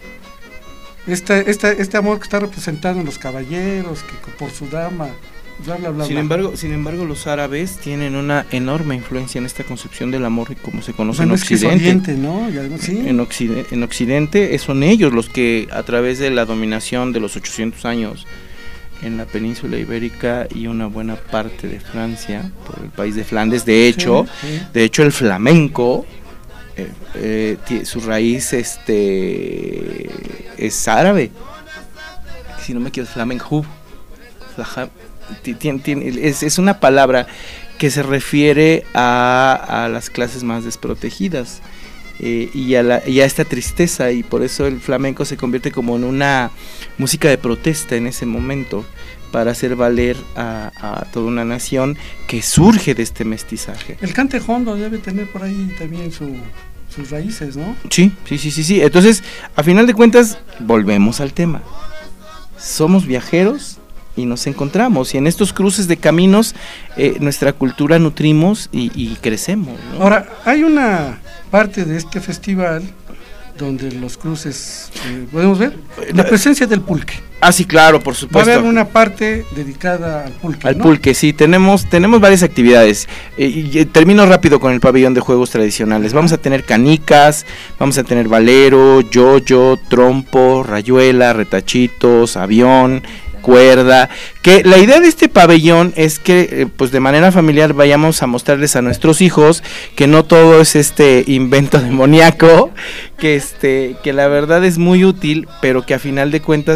Esta, esta, este amor que está representado en los caballeros, que por su dama... Bla, bla, bla, sin bla. embargo, sin embargo, los árabes tienen una enorme influencia en esta concepción del amor, como se conoce bueno, en Occidente. Es que es Oriente, ¿no? Y además, sí. En Occidente, en Occidente son ellos los que, a través de la dominación de los ochocientos años en la península ibérica y una buena parte de Francia, por el país de Flandes, de hecho, sí, sí. de hecho el flamenco, eh, eh, t- su raíz este es árabe, si no me equivoco, flamenco, flaja, Tien, tien, es, es una palabra que se refiere a, a las clases más desprotegidas eh, y, a la, y a esta tristeza, y por eso el flamenco se convierte como en una música de protesta en ese momento, para hacer valer a, a toda una nación que surge de este mestizaje. El cante hondo debe tener por ahí también su, sus raíces, ¿no? Sí, sí, sí, sí, sí. Entonces, a final de cuentas, volvemos al tema. Somos viajeros y nos encontramos, y en estos cruces de caminos eh, nuestra cultura nutrimos y, y crecemos, ¿no? Ahora, hay una parte de este festival donde los cruces, eh, podemos ver la presencia del pulque. Ah, sí, claro, por supuesto. Va a haber una parte dedicada al pulque, Al ¿no? pulque, sí, tenemos, tenemos varias actividades. Eh, y, y termino rápido con el pabellón de juegos tradicionales. Vamos a tener canicas, vamos a tener valero, yoyo, trompo, rayuela, retachitos, avión, cuerda, que la idea de este pabellón es que eh, pues de manera familiar vayamos a mostrarles a nuestros hijos que no todo es este invento demoníaco, que este que la verdad es muy útil, pero que a final de cuentas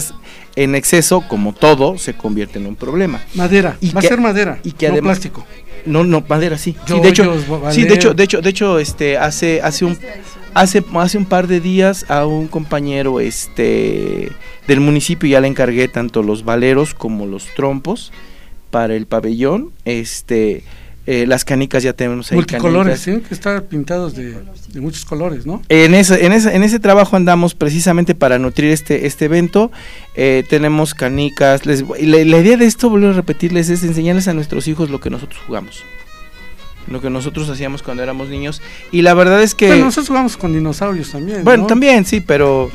en exceso, como todo, se convierte en un problema. Madera, y va que, a ser madera, y que no además, plástico. No, no, madera, sí. Yo, sí, de hecho, yo, sí, de hecho, de hecho, de hecho, este, hace, hace un, hace, hace un par de días a un compañero, este, del municipio ya le encargué tanto los valeros como los trompos para el pabellón, este. Eh, las canicas ya tenemos ahí. Multicolores, ¿sí? Que están pintados de, de muchos colores, ¿no? En ese, en ese, en ese trabajo andamos precisamente para nutrir este, este evento. Eh, tenemos canicas. Les, la, la idea de esto, vuelvo a repetirles, es enseñarles a nuestros hijos lo que nosotros jugamos. Lo que nosotros hacíamos cuando éramos niños. Y la verdad es que... Bueno, nosotros jugamos con dinosaurios también, Bueno, ¿no? también, sí, pero...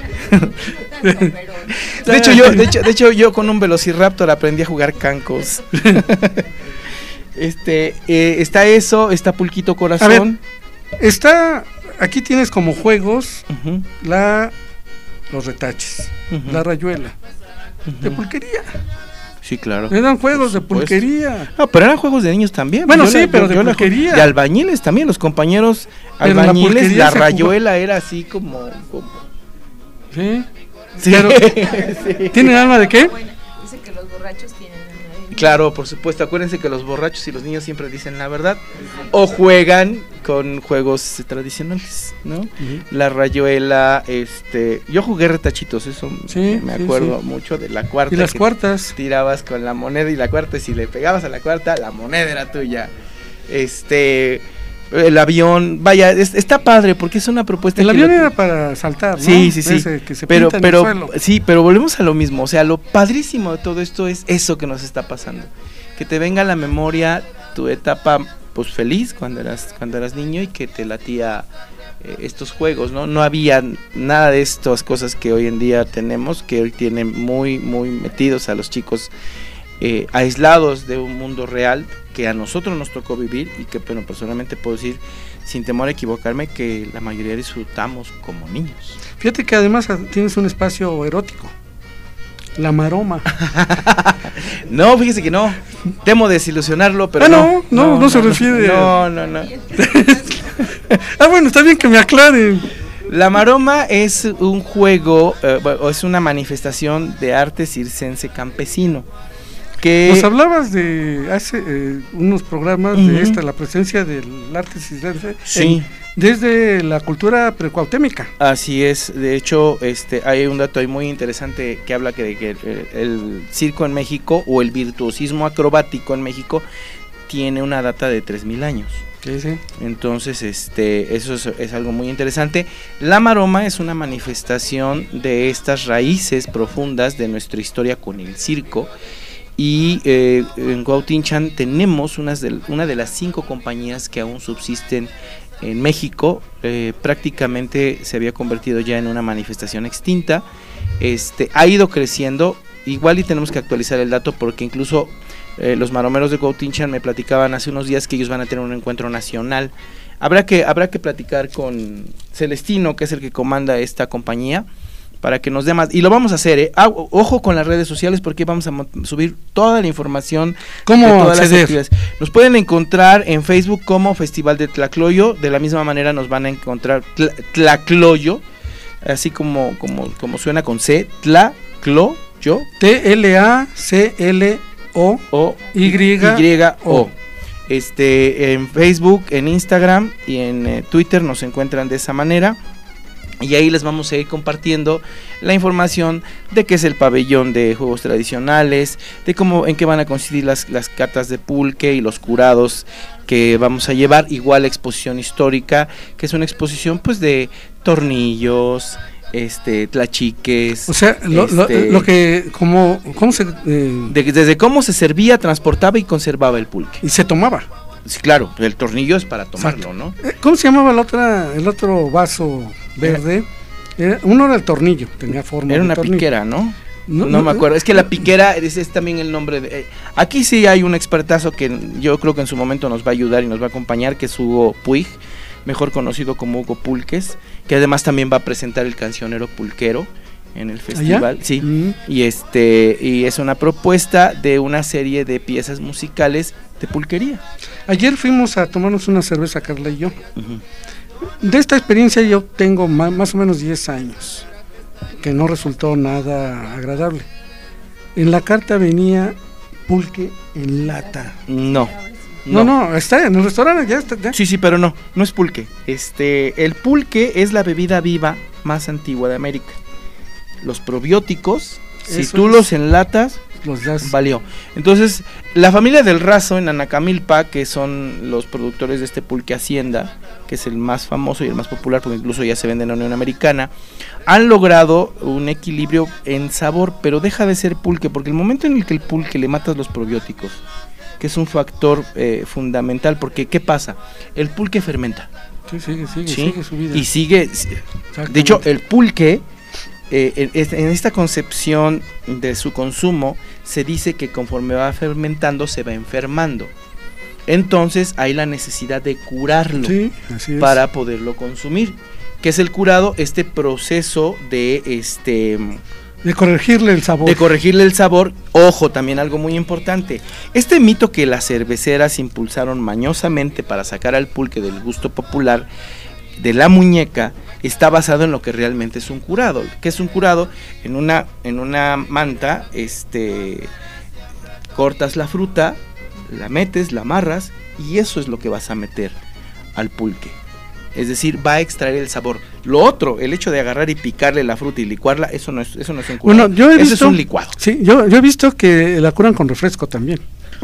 de hecho, yo, de hecho, de hecho, yo con un Velociraptor aprendí a jugar cancos. Este, eh, está eso, está Pulquito Corazón. A ver, está, aquí tienes como juegos uh-huh. la, los retaches, uh-huh. la rayuela, uh-huh. de pulquería. Sí, claro. Eran juegos de pulquería. No, pero eran juegos de niños también. Bueno, yo sí, la, pero yo, de yo pulquería. De albañiles también, los compañeros pero albañiles, la, la rayuela era así como... como... Sí, sí. Pero, sí. ¿Tienen alma de qué? Bueno, dice que los borrachos tienen... Claro, por supuesto, acuérdense que los borrachos y los niños siempre dicen la verdad o juegan con juegos tradicionales, ¿no? Uh-huh. La rayuela, este, yo jugué retachitos, eso sí, me sí, acuerdo sí. mucho de la cuarta. Y las cuartas. Tirabas con la moneda y la cuarta, y si le pegabas a la cuarta, la moneda era tuya. Este, el avión, vaya, es, está padre porque es una propuesta. El avión lo, era para saltar, ¿no? Sí, sí, sí. Ese que se pero, pinta en pero, el suelo. sí, pero volvemos a lo mismo. O sea, lo padrísimo de todo esto es eso que nos está pasando. Que te venga a la memoria tu etapa, pues feliz cuando eras, cuando eras niño y que te latía eh, estos juegos, ¿no? No había nada de estas cosas que hoy en día tenemos, que hoy tienen muy, muy metidos a los chicos. Eh, aislados de un mundo real que a nosotros nos tocó vivir y que, bueno, personalmente puedo decir sin temor a equivocarme que la mayoría disfrutamos como niños. Fíjate que además tienes un espacio erótico, la maroma. No, fíjese que no, temo desilusionarlo, pero ah, no, no, no, no, no se no, refiere. No, no, no. Ah, bueno, está bien que me aclaren. La maroma es un juego, eh, o es una manifestación de arte circense campesino. Que nos hablabas de hace eh, unos programas uh-huh. de esta, la presencia del arte circense sí. desde la cultura precuautémica. Así es, de hecho, este, hay un dato ahí muy interesante que habla que, que el, el circo en México o el virtuosismo acrobático en México tiene una data de tres mil años. Sí, sí. Entonces, este, eso es, es algo muy interesante. La maroma es una manifestación de estas raíces profundas de nuestra historia con el circo. Y eh, en Cuautinchan tenemos unas de, una de las cinco compañías que aún subsisten en México. Eh, prácticamente se había convertido ya en una manifestación extinta. Este, ha ido creciendo, igual y tenemos que actualizar el dato porque incluso eh, los maromeros de Cuautinchan me platicaban hace unos días que ellos van a tener un encuentro nacional. Habrá que, habrá que platicar con Celestino, que es el que comanda esta compañía, para que nos dé más, y lo vamos a hacer, ¿eh? Ah, ojo con las redes sociales porque vamos a subir toda la información. ¿Cómo de todas acceder? Las actividades. Nos pueden encontrar en Facebook como Festival de Tlacloyo, de la misma manera nos van a encontrar tla, Tlacloyo, así como, como, como suena con C, Tlacloyo. T L A C L O O Y O. Este, en Facebook, en Instagram y en eh, Twitter nos encuentran de esa manera. Y ahí les vamos a ir compartiendo la información de qué es el pabellón de juegos tradicionales, de cómo, en qué van a consistir las, las catas de pulque y los curados que vamos a llevar, igual exposición histórica, que es una exposición pues de tornillos, este, tlachiques. O sea, lo, este, lo, lo que, como, ¿cómo se...? Eh... De, desde cómo se servía, transportaba y conservaba el pulque. Y se tomaba. Sí, claro, el tornillo es para tomarlo, exacto, ¿no? ¿Cómo se llamaba la otra, el otro vaso verde? Era, uno era el tornillo, tenía forma era de una tornillo. piquera, ¿no? No, no, no me acuerdo, es que la piquera es, es también el nombre de... Eh, aquí sí hay un expertazo que yo creo que en su momento nos va a ayudar y nos va a acompañar, que es Hugo Puig, mejor conocido como Hugo Pulques, que además también va a presentar el cancionero pulquero en el festival. ¿Allá? Sí, Mm. y este y es una propuesta de una serie de piezas musicales de pulquería. Ayer fuimos a tomarnos una cerveza, Carla y yo. Uh-huh. De esta experiencia yo tengo más, más o menos diez años. que no resultó nada agradable. En la carta venía pulque en lata. No. No, no, no, está en el restaurante, ya está. Ya. Sí, sí, pero no, no es pulque. Este, el pulque es la bebida viva más antigua de América. Los probióticos, si Eso tú es. los enlatas, los das. Valió. Entonces, la familia del Razo en Anacamilpa, que son los productores de este pulque Hacienda, que es el más famoso y el más popular, porque incluso ya se vende en la Unión Americana, han logrado un equilibrio en sabor, pero deja de ser pulque, porque el momento en el que el pulque le matas los probióticos, que es un factor eh, fundamental, porque ¿qué pasa? El pulque fermenta. Sí, sigue, sigue, ¿sí? sigue su vida. Y sigue, de hecho, el pulque, eh, en, en esta concepción de su consumo, se dice que conforme va fermentando, se va enfermando. Entonces, hay la necesidad de curarlo, sí, así es, para poderlo consumir. ¿Qué es el curado? Este proceso de este... de corregirle el sabor. De corregirle el sabor. Ojo, también algo muy importante. Este mito que las cerveceras impulsaron mañosamente para sacar al pulque del gusto popular de la muñeca está basado en lo que realmente es un curado. ¿Qué es un curado? En una, en una manta, este, cortas la fruta, la metes, la amarras y eso es lo que vas a meter al pulque. Es decir, va a extraer el sabor. Lo otro, el hecho de agarrar y picarle la fruta y licuarla, eso no es, eso no es un curado. Bueno, yo he eso visto, es un licuado. Sí, yo, yo he visto que la curan con refresco también.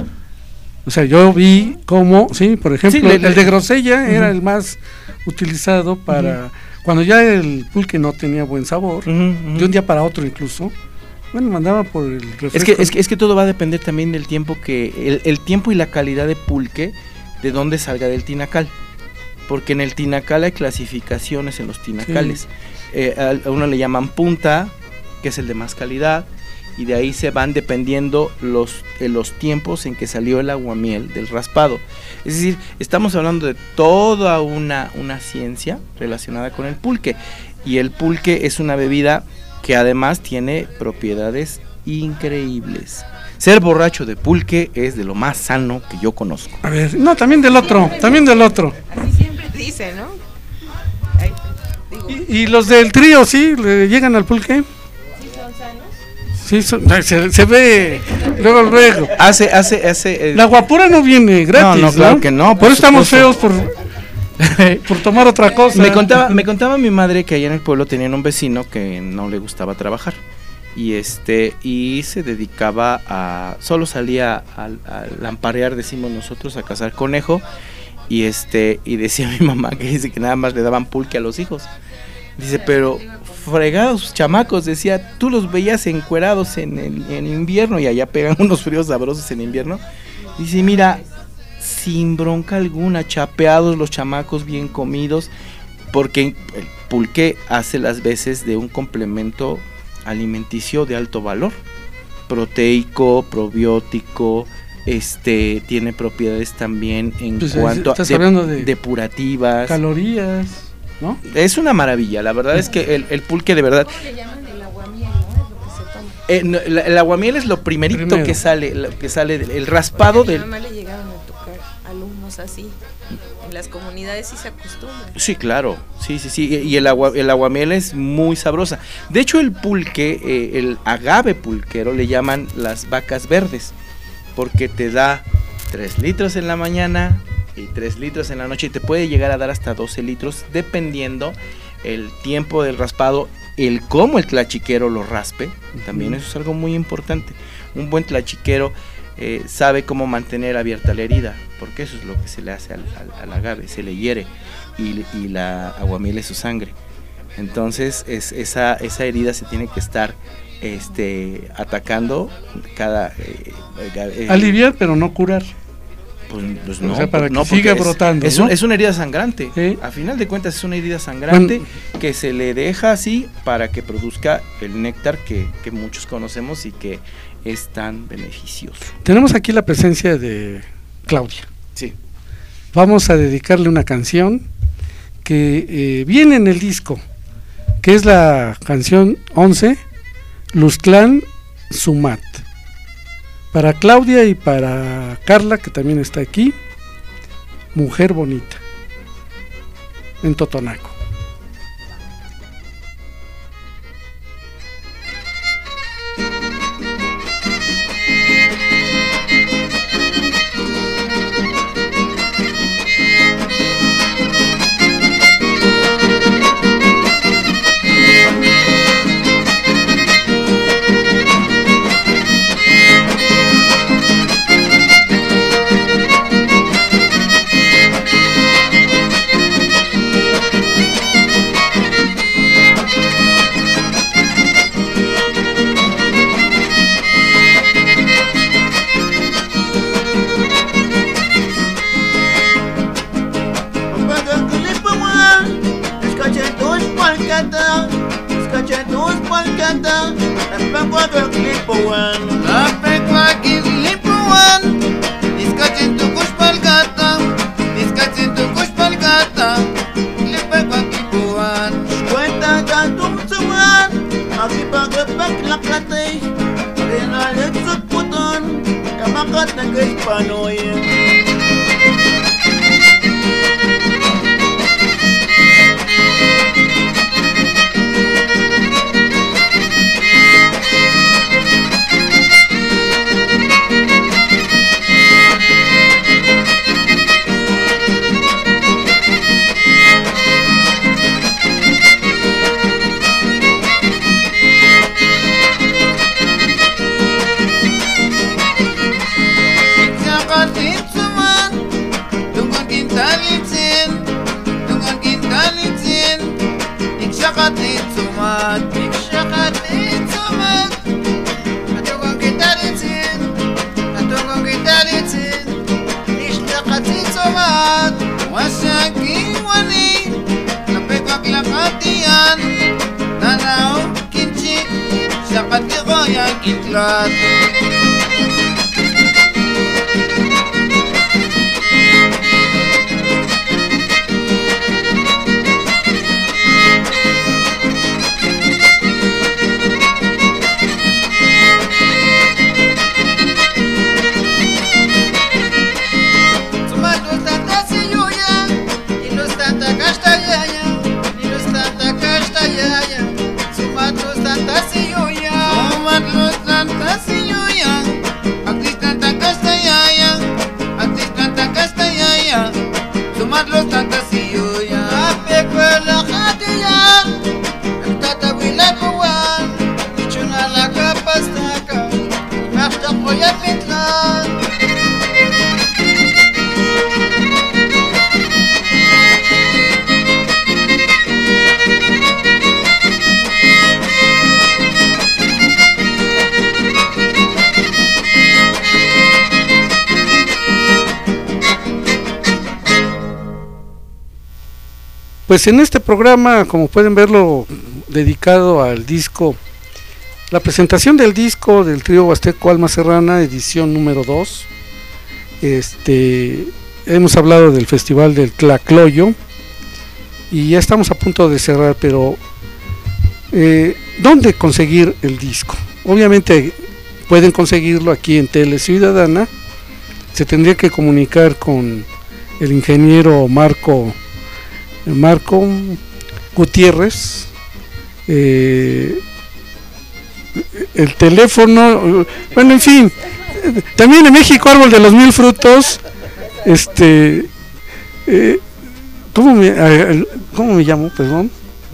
O sea, yo vi cómo, sí, por ejemplo, sí, le, le, el de grosella uh-huh. era el más utilizado para uh-huh. cuando ya el pulque no tenía buen sabor, uh-huh, uh-huh. de un día para otro incluso. Bueno, mandaba por el refresco. Es que, es que, es que todo va a depender también del tiempo que, el, el tiempo y la calidad de pulque, de dónde salga del tinacal. Porque en el tinacal hay clasificaciones en los tinacales. Sí. Eh, a uno le llaman punta, que es el de más calidad, y de ahí se van dependiendo los, eh, los tiempos en que salió el aguamiel del raspado. Es decir, estamos hablando de toda una, una ciencia relacionada con el pulque. Y el pulque es una bebida que además tiene propiedades increíbles. Ser borracho de pulque es de lo más sano que yo conozco. A ver, no, también del otro, también del otro. Así siempre dice, ¿no? Ay, digo. ¿Y, y los del trío, sí, le llegan al pulque? ¿Sí son sanos? Sí, son, se, se ve luego, luego. Hace, hace, hace... Eh, la guapura no viene gratis, no, no, claro ¿no? que no. Por, por eso estamos feos por, por tomar otra cosa. Me contaba, me contaba mi madre que allá en el pueblo tenían un vecino que no le gustaba trabajar. Y este y se dedicaba a solo salía a, a lamparear, decimos nosotros, a cazar conejo y este y decía mi mamá que dice que nada más le daban pulque a los hijos. Dice, pero fregados chamacos, decía, tú los veías encuerados en el en invierno y allá pegan unos fríos sabrosos en invierno. Dice, mira, sin bronca alguna, chapeados los chamacos, bien comidos, porque el pulque hace las veces de un complemento alimenticio de alto valor, proteico, probiótico, este tiene propiedades también en pues cuanto a de, de depurativas, calorías, ¿no? Es una maravilla, la verdad es que el, el pulque de verdad. ¿Cómo le llaman el aguamiel, no? Es lo que se toma. Eh, no, el, el aguamiel es lo primerito Primero. que sale, lo que sale el raspado del. A mi mamá le llegaron a tocar alumnos así. En las comunidades sí se acostumbra. Sí, claro, sí, sí, sí, y el agua, el aguamiel es muy sabrosa. De hecho, el pulque, eh, el agave pulquero, le llaman las vacas verdes, porque te da tres litros en la mañana y tres litros en la noche, y te puede llegar a dar hasta doce litros, dependiendo el tiempo del raspado, el cómo el tlachiquero lo raspe, también eso es algo muy importante. Un buen tlachiquero Eh, sabe cómo mantener abierta la herida, porque eso es lo que se le hace al, al, al agave, se le hiere y, y la aguamiel es su sangre. Entonces es, esa, esa herida se tiene que estar este, atacando cada... Eh, eh, aliviar pero no curar. Pues, pues no, o sea, para pues no, que siga brotando. Es, ¿no? un, es una herida sangrante. ¿Sí? A final de cuentas es una herida sangrante bueno, que se le deja así para que produzca el néctar que, que muchos conocemos y que es tan beneficioso. Tenemos aquí la presencia de Claudia. Sí. Vamos a dedicarle una canción que eh, viene en el disco, que es la canción once, Luzclán Sumat. Para Claudia y para Carla, que también está aquí, Mujer Bonita, en Totonaco. lipuan Apekwaki lipuan Iskachin tukush palgata Iskachin tukush palgata Lipekwaki lipuan Cuenta gantum suman Akipagepak lakatay Rinalit sutputon Kamakat na guys panoyin Shakatit sumat, shakatit sumat. Atungong gitaritin, atungong gitaritin. Shakatit sumat, wasaki wani. Napekak lakatian, nanao kinchit. Shakatit goyang kitlat. Los tantas y yo ya Apeco la jatiyan Tata wila kuwan Ichuna la kapastaka Machta poya pitlan Pues en este programa, como pueden verlo, dedicado al disco, la presentación del disco del trío Huasteco Alma Serrana, edición número dos. Este, hemos hablado del festival del Tlacloyo y ya estamos a punto de cerrar, pero eh, ¿dónde conseguir el disco? Obviamente pueden conseguirlo aquí en Tele Ciudadana. Se tendría que comunicar con el ingeniero Marco Marco Gutiérrez, eh, el teléfono, bueno, en fin, también en México Árbol de los Mil Frutos, este, eh, ¿cómo me, eh, cómo me llamo, perdón?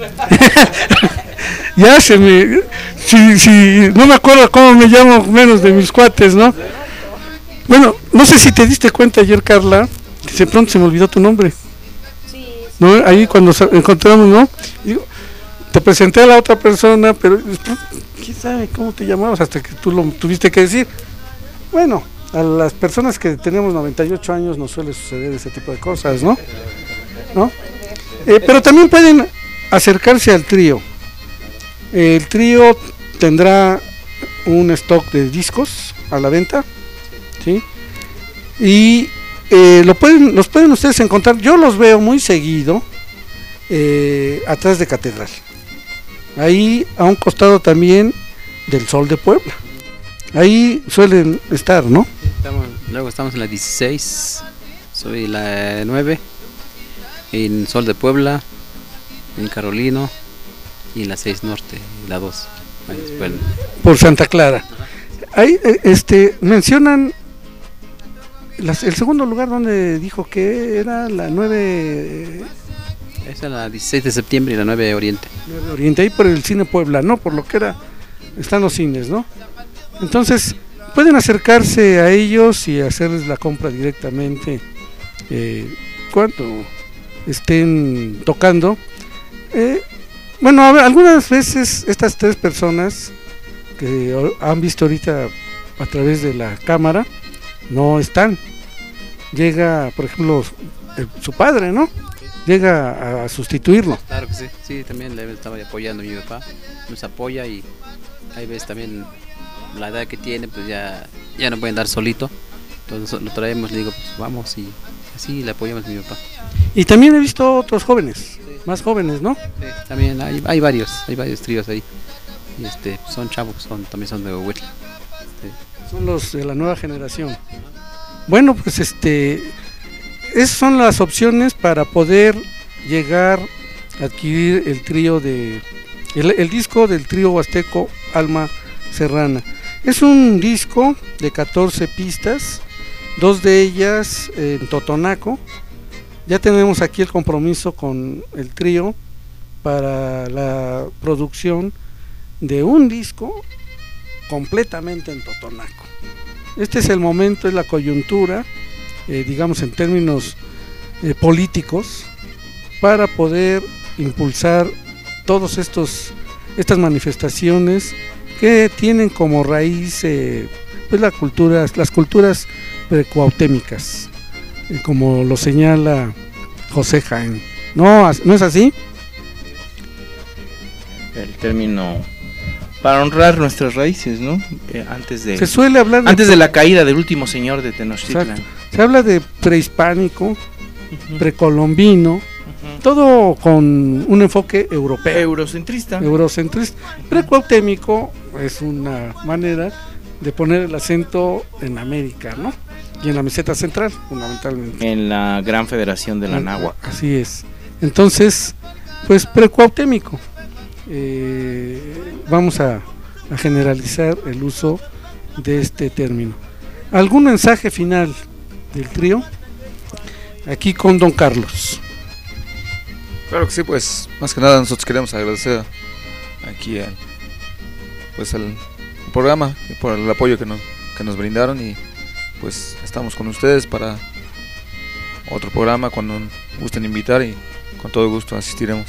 Ya se me, si, si, no me acuerdo cómo me llamo, menos de mis cuates, ¿no? Bueno, no sé si te diste cuenta ayer, Carla, que de pronto se me olvidó tu nombre. ¿No? Ahí cuando encontramos, ¿no? Digo, te presenté a la otra persona, pero quién sabe cómo te llamabas hasta que tú lo tuviste que decir. Bueno, a las personas que tenemos noventa y ocho años nos suele suceder ese tipo de cosas, ¿no? ¿No? Eh, pero también pueden acercarse al trío. El trío tendrá un stock de discos a la venta, ¿sí? Y Eh, lo pueden, los pueden ustedes encontrar, yo los veo muy seguido eh, atrás de Catedral, ahí a un costado también del Sol de Puebla, ahí suelen estar, ¿no? Estamos, luego estamos en la dieciséis, soy la nueve, en Sol de Puebla, en Carolino y en la seis Norte, la dos, por Santa Clara. Ahí este, mencionan Las, el segundo lugar donde dijo que era la nueve eh, esa es la dieciséis de septiembre y la nueve Oriente. nueve Oriente, ahí por el Cine Puebla, ¿no? Por lo que era, están los cines, ¿no? Entonces, pueden acercarse a ellos y hacerles la compra directamente eh, cuando estén tocando. Eh, bueno, a ver, algunas veces estas tres personas que han visto ahorita a través de la cámara no están. Llega, por ejemplo, el, su padre, ¿no? Llega a, a sustituirlo. Claro que sí, sí, también le estaba apoyando a mi papá, nos apoya y ahí ves también la edad que tiene, pues ya, ya no puede andar solito. Entonces lo traemos, le digo, pues vamos y así le apoyamos a mi papá. Y también he visto otros jóvenes, sí. Más jóvenes, ¿no? Sí, también hay, hay varios, hay varios tríos ahí. Y este, son chavos, son, también son de Huetla. Este. Son los de la nueva generación. Bueno, pues este, esas son las opciones para poder llegar a adquirir el trío de, el, el disco del trío huasteco Alma Serrana. Es un disco de catorce pistas, dos de ellas en totonaco. Ya tenemos aquí el compromiso con el trío para la producción de un disco completamente en totonaco. Este es el momento, es la coyuntura, eh, digamos en términos eh, políticos, para poder impulsar todos estos estas manifestaciones que tienen como raíz eh, pues la cultura, las culturas precuautémicas, eh, como lo señala José Jaén. ¿No, no es así? El término para honrar nuestras raíces, ¿no? Eh, antes de se suele hablar de antes de la caída del último señor de Tenochtitlan. Exacto. Se habla de prehispánico, uh-huh. precolombino, uh-huh. todo con un enfoque europeo, eurocentrista. Eurocentrista. Precuautémico es una manera de poner el acento en América, ¿no? Y en la meseta central, fundamentalmente. En la Gran Federación de la Náhuatl. Así es. Entonces, pues precuautémico. Eh, vamos a, a generalizar el uso de este término. ¿Algún mensaje final del trío? Aquí con don Carlos. Claro que sí, pues más que nada nosotros queremos agradecer aquí al, pues al programa por el apoyo que nos, que nos brindaron, y pues estamos con ustedes para otro programa cuando gusten invitar, y con todo gusto asistiremos.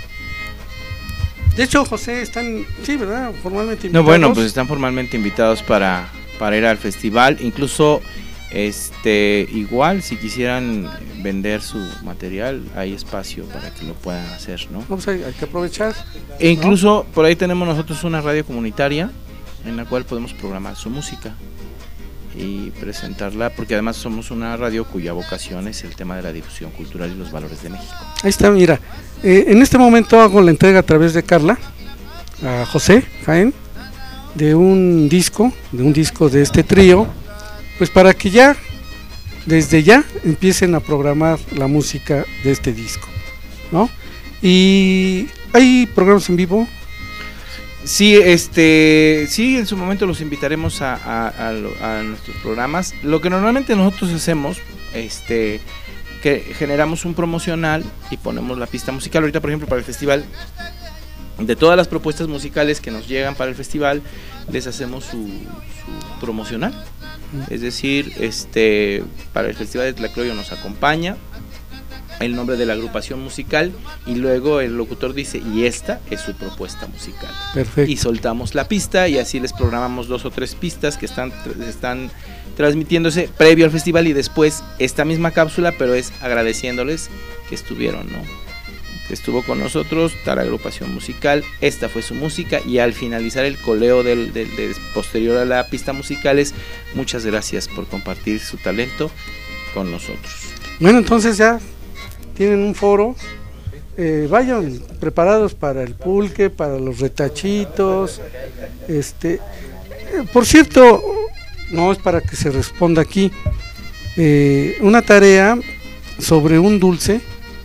De hecho, José, están, sí, ¿verdad? Formalmente invitados. No, bueno, pues están formalmente invitados para, para ir al festival. Incluso, este, igual, si quisieran vender su material, hay espacio para que lo puedan hacer, ¿no? No, pues hay, hay que aprovechar. E incluso, ¿no? Por ahí tenemos nosotros una radio comunitaria en la cual podemos programar su música y presentarla, porque además somos una radio cuya vocación es el tema de la difusión cultural y los valores de México. Ahí está, mira, eh, en este momento hago la entrega a través de Carla a José Jaén de un disco, de un disco de este trío, pues para que ya, desde ya, empiecen a programar la música de este disco, ¿no? Y hay programas en vivo. Sí, este, sí, en su momento los invitaremos a, a, a, a nuestros programas. Lo que normalmente nosotros hacemos, este, que generamos un promocional y ponemos la pista musical. Ahorita, por ejemplo, para el festival, de todas las propuestas musicales que nos llegan para el festival, les hacemos su, su promocional. Es decir, este, para el festival de Tlacloyo nos acompaña el nombre de la agrupación musical y luego el locutor dice, y esta es su propuesta musical. Perfecto. Y soltamos la pista y así les programamos dos o tres pistas que están, están transmitiéndose previo al festival, y después esta misma cápsula, pero es agradeciéndoles que estuvieron, ¿no? Que estuvo con nosotros, tal agrupación musical, esta fue su música, y al finalizar el coleo del, del, del posterior a la pista musical es muchas gracias por compartir su talento con nosotros. Bueno, entonces ya tienen un foro, eh, vayan preparados para el pulque, para los retachitos, este, eh, por cierto, no es para que se responda aquí, eh, una tarea sobre un dulce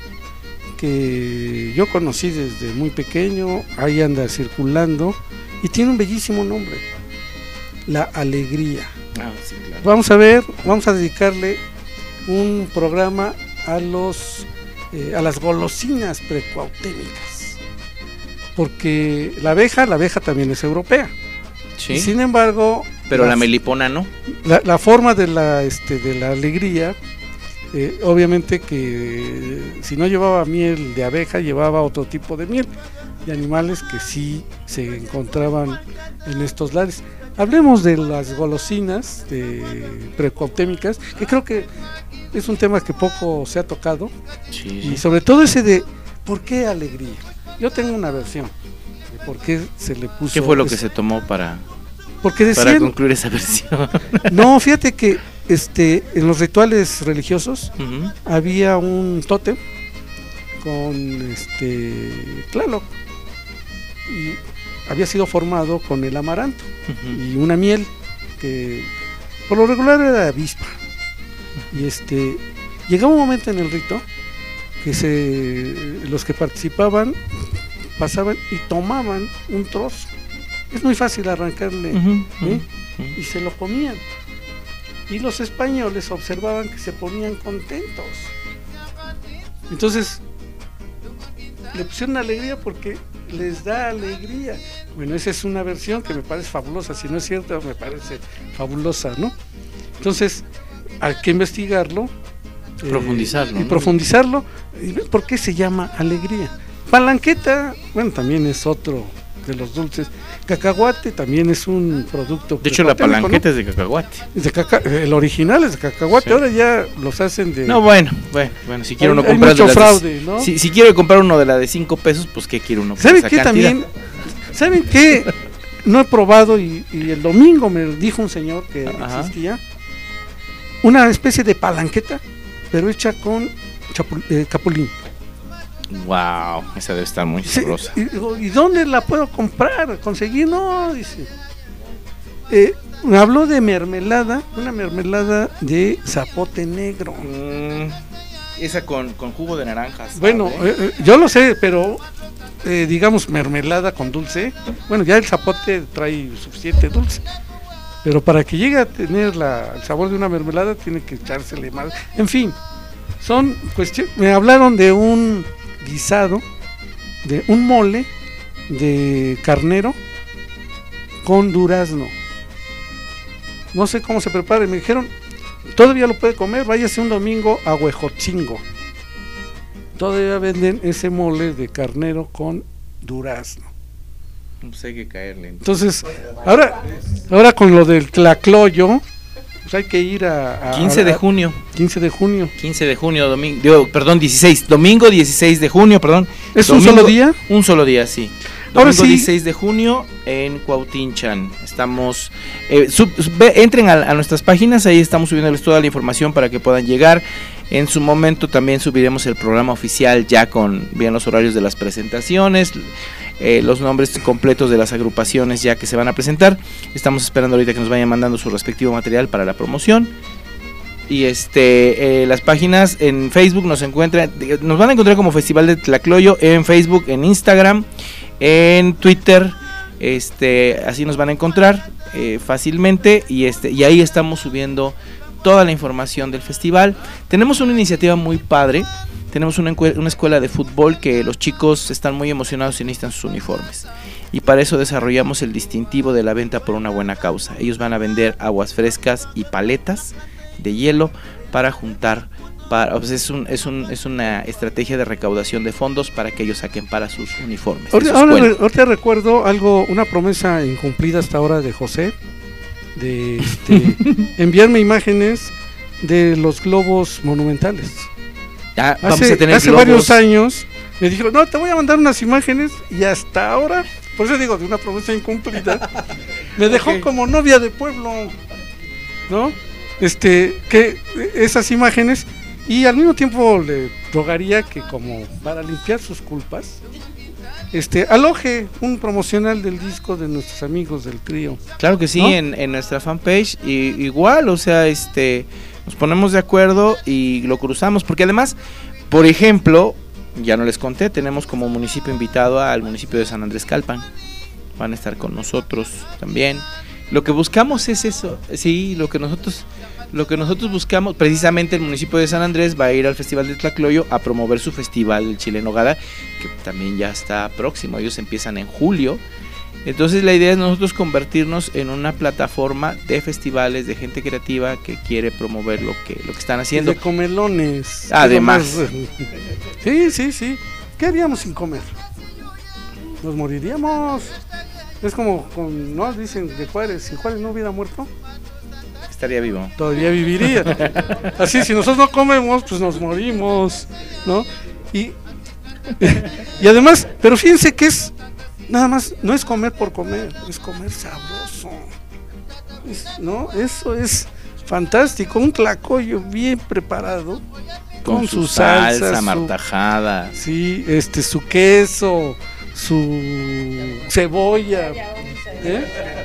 que yo conocí desde muy pequeño, ahí anda circulando y tiene un bellísimo nombre, la alegría. Ah, sí, claro. Vamos a ver, vamos a dedicarle un programa a los eh, a las golosinas precuautémicas, porque la abeja, la abeja también es europea. Sí. Y sin embargo, pero las, la melipona no. La, la forma de la este de la alegría, eh, obviamente que si no llevaba miel de abeja, llevaba otro tipo de miel de animales que sí se encontraban en estos lares. Hablemos de las golosinas de precuautémicas, que creo que es un tema que poco se ha tocado, sí, y sí. sobre todo ese de ¿por qué alegría? Yo tengo una versión de por qué se le puso. ¿Qué fue lo ese, que se tomó para porque decían, para concluir esa versión. No, fíjate que este en los rituales religiosos uh-huh. había un tótem con este Tlaloc y había sido formado con el amaranto uh-huh. y una miel que por lo regular era avispa. Y este llegaba un momento en el rito que se los que participaban pasaban y tomaban un trozo. Es muy fácil arrancarle uh-huh, ¿eh? uh-huh. y se lo comían. Y los españoles observaban que se ponían contentos. Entonces le pusieron alegría porque les da alegría. Bueno, esa es una versión que me parece fabulosa. Si no es cierta, me parece fabulosa, ¿no? Entonces hay que investigarlo, profundizarlo, eh, y ¿no? profundizarlo y ver por qué se llama alegría. Palanqueta, bueno, también es otro de los dulces. Cacahuate también es un producto. De hecho, la palanqueta, ¿no?, es de cacahuate. Es de caca el original es de cacahuate. Sí. Ahora ya los hacen de. No, bueno, bueno, bueno. Si quiero hay, uno comprar. Hay mucho de fraude, de, ¿no? Si, si quiero comprar uno de la de cinco pesos, pues ¿qué quiero uno? ¿Saben qué también? ¿Saben qué? No he probado y, y el domingo me dijo un señor que Ajá. existía una especie de palanqueta, pero hecha con chapul eh, capulín. Wow, esa debe estar muy sí, sabrosa. Y, ¿Y dónde la puedo comprar? ¿Conseguir? No, dice. Eh, me habló de mermelada, una mermelada de zapote negro. Mm, esa con, con jugo de naranjas. Bueno, eh, yo lo sé, pero eh, digamos mermelada con dulce. Bueno, ya el zapote trae suficiente dulce. Pero para que llegue a tener la, el sabor de una mermelada tiene que echársele más. En fin, son cuestiones. Me hablaron de un guisado, de un mole de carnero con durazno. No sé cómo se prepara. Y me dijeron, todavía lo puede comer, váyase un domingo a Huejotzingo. Todavía venden ese mole de carnero con durazno. Pues hay que caerle. Entonces, ahora, ahora con lo del tlacloyo, pues hay que ir a, a quince de junio. quince de junio. quince de junio, domingo, digo, perdón, dieciséis, domingo dieciséis de junio, perdón. ¿Es domingo, un solo día? Un solo día, sí. Domingo ahora sí. dieciséis de junio en Cuautinchan. Estamos, eh, sub, sub, entren a, a nuestras páginas, ahí estamos subiéndoles toda la información para que puedan llegar. En su momento también subiremos el programa oficial ya con bien los horarios de las presentaciones, eh, los nombres completos de las agrupaciones ya que se van a presentar. Estamos esperando ahorita que nos vayan mandando su respectivo material para la promoción. Y este, eh, las páginas en Facebook nos encuentran, nos van a encontrar como Festival de Tlacloyo en Facebook, en Instagram, en Twitter, este, así nos van a encontrar eh, fácilmente y este, y ahí estamos subiendo toda la información del festival. Tenemos una iniciativa muy padre. Tenemos una, una escuela de fútbol que los chicos están muy emocionados y necesitan sus uniformes. Y para eso desarrollamos el distintivo de la venta por una buena causa. Ellos van a vender aguas frescas y paletas de hielo para juntar. Para, pues es, un, es, un, es una estrategia de recaudación de fondos para que ellos saquen para sus uniformes. Ahorita, ahora, ahorita recuerdo algo, una promesa incumplida hasta ahora de José. De este, enviarme imágenes de los globos monumentales. Ya, vamos hace a tener hace globos. varios años me dijeron, no, te voy a mandar unas imágenes y hasta ahora, por eso digo, de una promesa incumplida, me dejó okay. como novia de pueblo, ¿no? Este, que esas imágenes, y al mismo tiempo le rogaría que como para limpiar sus culpas, este aloje un promocional del disco de nuestros amigos del trío. Claro que sí, ¿no? en, en nuestra fanpage y, igual, o sea, este nos ponemos de acuerdo y lo cruzamos, porque además, por ejemplo, ya no les conté, tenemos como municipio invitado al municipio de San Andrés Calpan. Van a estar con nosotros también. Lo que buscamos es eso, sí, lo que nosotros Lo que nosotros buscamos, precisamente el municipio de San Andrés va a ir al Festival de Tlacloyo a promover su festival, el Chile en Nogada, que también ya está próximo, ellos empiezan en julio. Entonces la idea es nosotros convertirnos en una plataforma de festivales, de gente creativa que quiere promover lo que, lo que están haciendo. Y de comelones. Además. Sí, sí, sí. ¿Qué haríamos sin comer? Nos moriríamos. Es como, con, ¿no? Dicen de Juárez, si Juárez no hubiera muerto, estaría vivo. Todavía viviría. Así, si nosotros no comemos, pues nos morimos, ¿no? Y, y además, pero fíjense que es, nada más, no es comer por comer, es comer sabroso. ¿no? Eso es fantástico, un tlacoyo bien preparado. Con, con su, su salsa, salsa martajada. Su, sí, este, su queso, su cebolla. ¿Eh?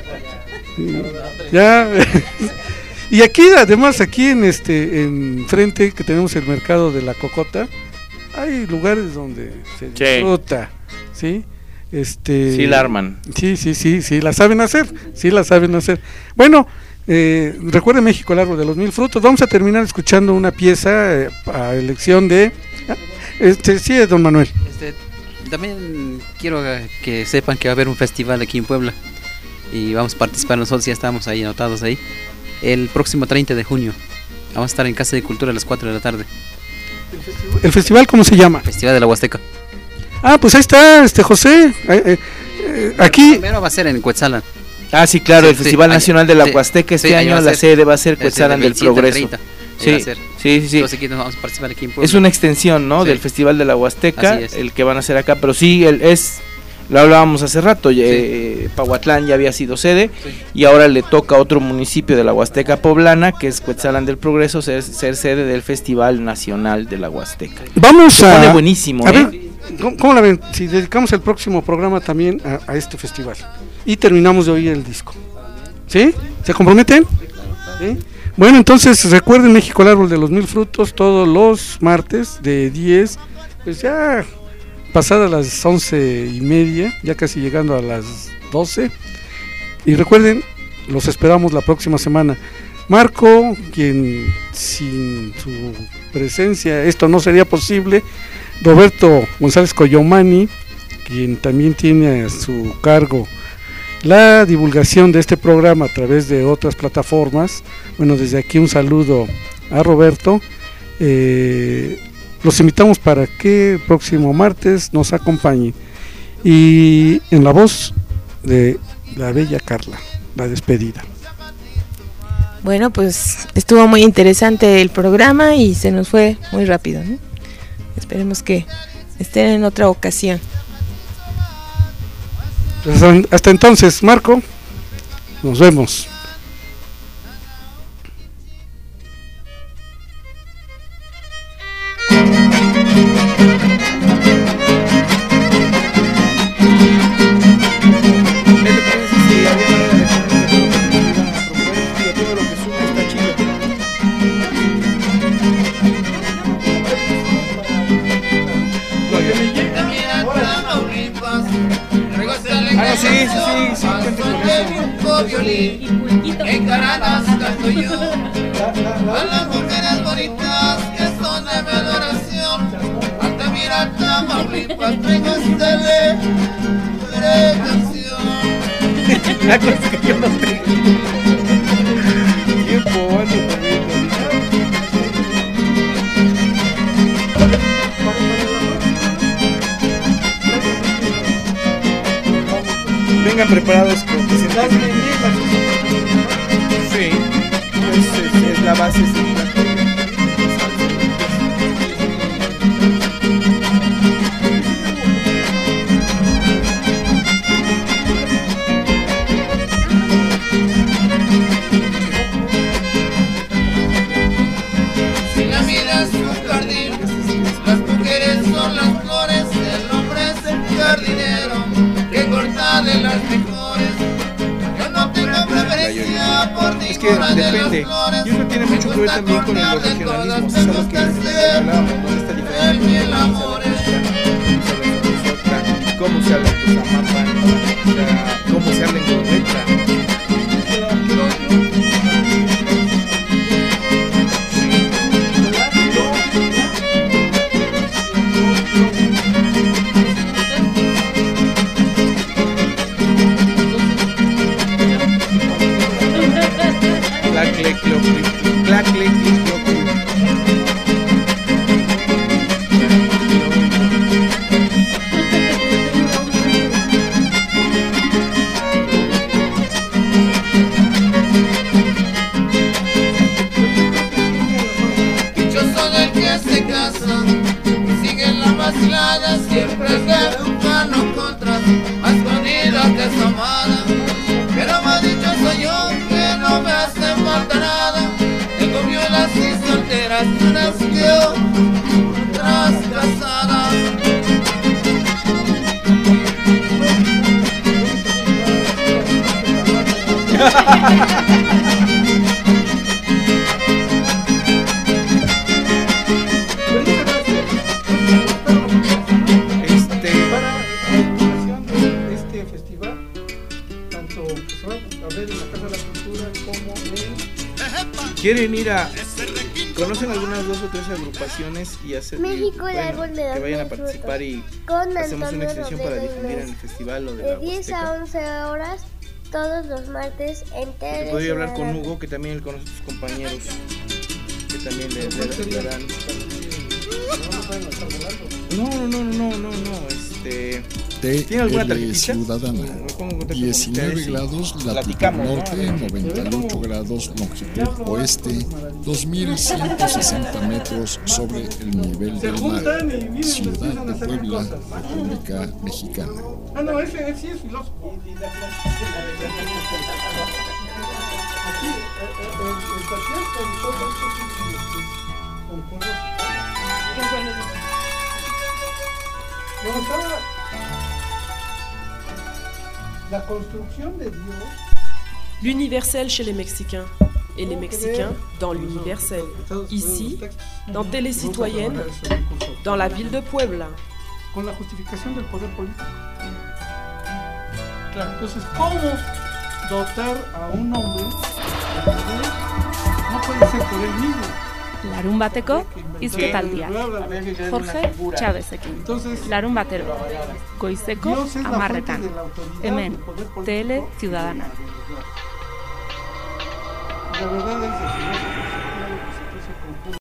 Ya. Y aquí, además, aquí en este, en frente que tenemos el mercado de la Cocota, hay lugares donde se disfruta, ¿sí? Este, sí la arman. Sí, sí, sí, sí, la saben hacer, sí la saben hacer. Bueno, eh, recuerde México, el árbol de los mil frutos. Vamos a terminar escuchando una pieza eh, a elección de, este, sí, don Manuel. Este, también quiero que sepan que va a haber un festival aquí en Puebla y vamos a participar nosotros, ya estamos ahí anotados ahí. El próximo treinta de junio vamos a estar en Casa de Cultura a las cuatro de la tarde. ¿El festival cómo se llama? Festival de la Huasteca. Ah, pues ahí está, este José. Eh, eh, aquí. Primero va a ser en Cuetzalan. Ah, sí, claro, sí, el sí, Festival sí, Nacional de la sí, Huasteca este sí, año la sede va a ser Cuetzalan del Progreso. Sí, sí, sí, sí. Entonces aquí nos vamos a participar aquí en Puebla. Es una extensión, ¿no? Sí. Del Festival de la Huasteca, el que van a hacer acá, pero sí, el, es, lo hablábamos hace rato, sí. eh, Pahuatlán ya había sido sede, sí. Y ahora le toca a otro municipio de la Huasteca poblana, que es Cuetzalan del Progreso, ser, ser sede del Festival Nacional de la Huasteca. Vamos Se a... pone buenísimo, a ¿eh? Ver, ¿cómo, ¿Cómo la ven? Si dedicamos el próximo programa también a, a este festival y terminamos de oír el disco. ¿Sí? ¿Se comprometen? ¿Sí? Bueno, entonces recuerden México, el árbol de los mil frutos, todos los martes de diez, pues ya pasadas las once y media, ya casi llegando a las doce. Y recuerden, los esperamos la próxima semana. Marco, quien sin su presencia esto no sería posible. Roberto González Coyomani, quien también tiene a su cargo la divulgación de este programa a través de otras plataformas. Bueno, desde aquí un saludo a Roberto. Eh, los invitamos para que el próximo martes nos acompañe. Y en la voz de la bella Carla, la despedida. Bueno, pues estuvo muy interesante el programa y se nos fue muy rápido, ¿no? Esperemos que estén en otra ocasión. Hasta entonces, Marco, nos vemos. Ah, sí, sí, sí, sí, violín, encaradas canto yo a las mujeres bonitas que son de mi adoración. Ante mira Tamaulipas traigo esta alegre canción. La cosa que yo no tengo tiempo, bueno, también. Vengan preparados con que se las medidas. Sí, es, es, es la base circulatoria. Si la miras un jardín, las mujeres son las flores, el hombre es el jardinero que corta de las mejores. Yo no tengo preferencia por ninguna de las flores. Y uno tiene mucho que ver también con el regionalismo, es algo que hablábamos, ¿no? Esta diferencia entre amores, cómo se habla en Tuzamapa, cómo se habla en Correcha. Dichoso del que se casa y sigue la vacilada, siempre que un mano contra, más escondida que su amada. Pero más dichoso yo que no Este, para la inauguración de este festival, tanto que se va a ver en la Casa de la Cultura como en... ¿Quieren ir a... ¿Conocen algunas dos o tres agrupaciones y hacer México, el bueno, árbol de que las vayan a mil participar frutas, y con hacemos una Antonio extensión para Robledo difundir en el Inés, festival o de, de la diez a Huasteca? once horas todos los martes en Tele Podría hablar con Ciudadana. Hugo, que también él conoce a sus compañeros, que también le, le, le darán. No, no, no, no, no, no, este... ¿Tiene alguna T L tarjetita? Ciudadana, Me pongo en contacto con diecinueve ustedes y grados latitud platicamos, ¿no? norte, noventa y ocho grados longitud oeste, dos mil ciento sesenta metros sobre el nivel del mar, Ciudad de Puebla, República Mexicana. Ah, no, ese, ese sí es filósofo. Aquí, el patriarca y todo esto sí concuerdo. Bueno, estaba la construcción de Dios. L'universel chez les Mexicains et les Mexicains dans l'universel. Ici, dans Télé Citoyenne, dans la ville de Puebla. Con la justificación del poder político. Claro, entonces, ¿cómo dotar a un hombre de poder? No puede ser por él mismo. Larun bateko hizketaldia. Jorge Chávezekin. Larun batero. Goizeko amarretan. Hemen, Tele Ciudadana. La verdad es que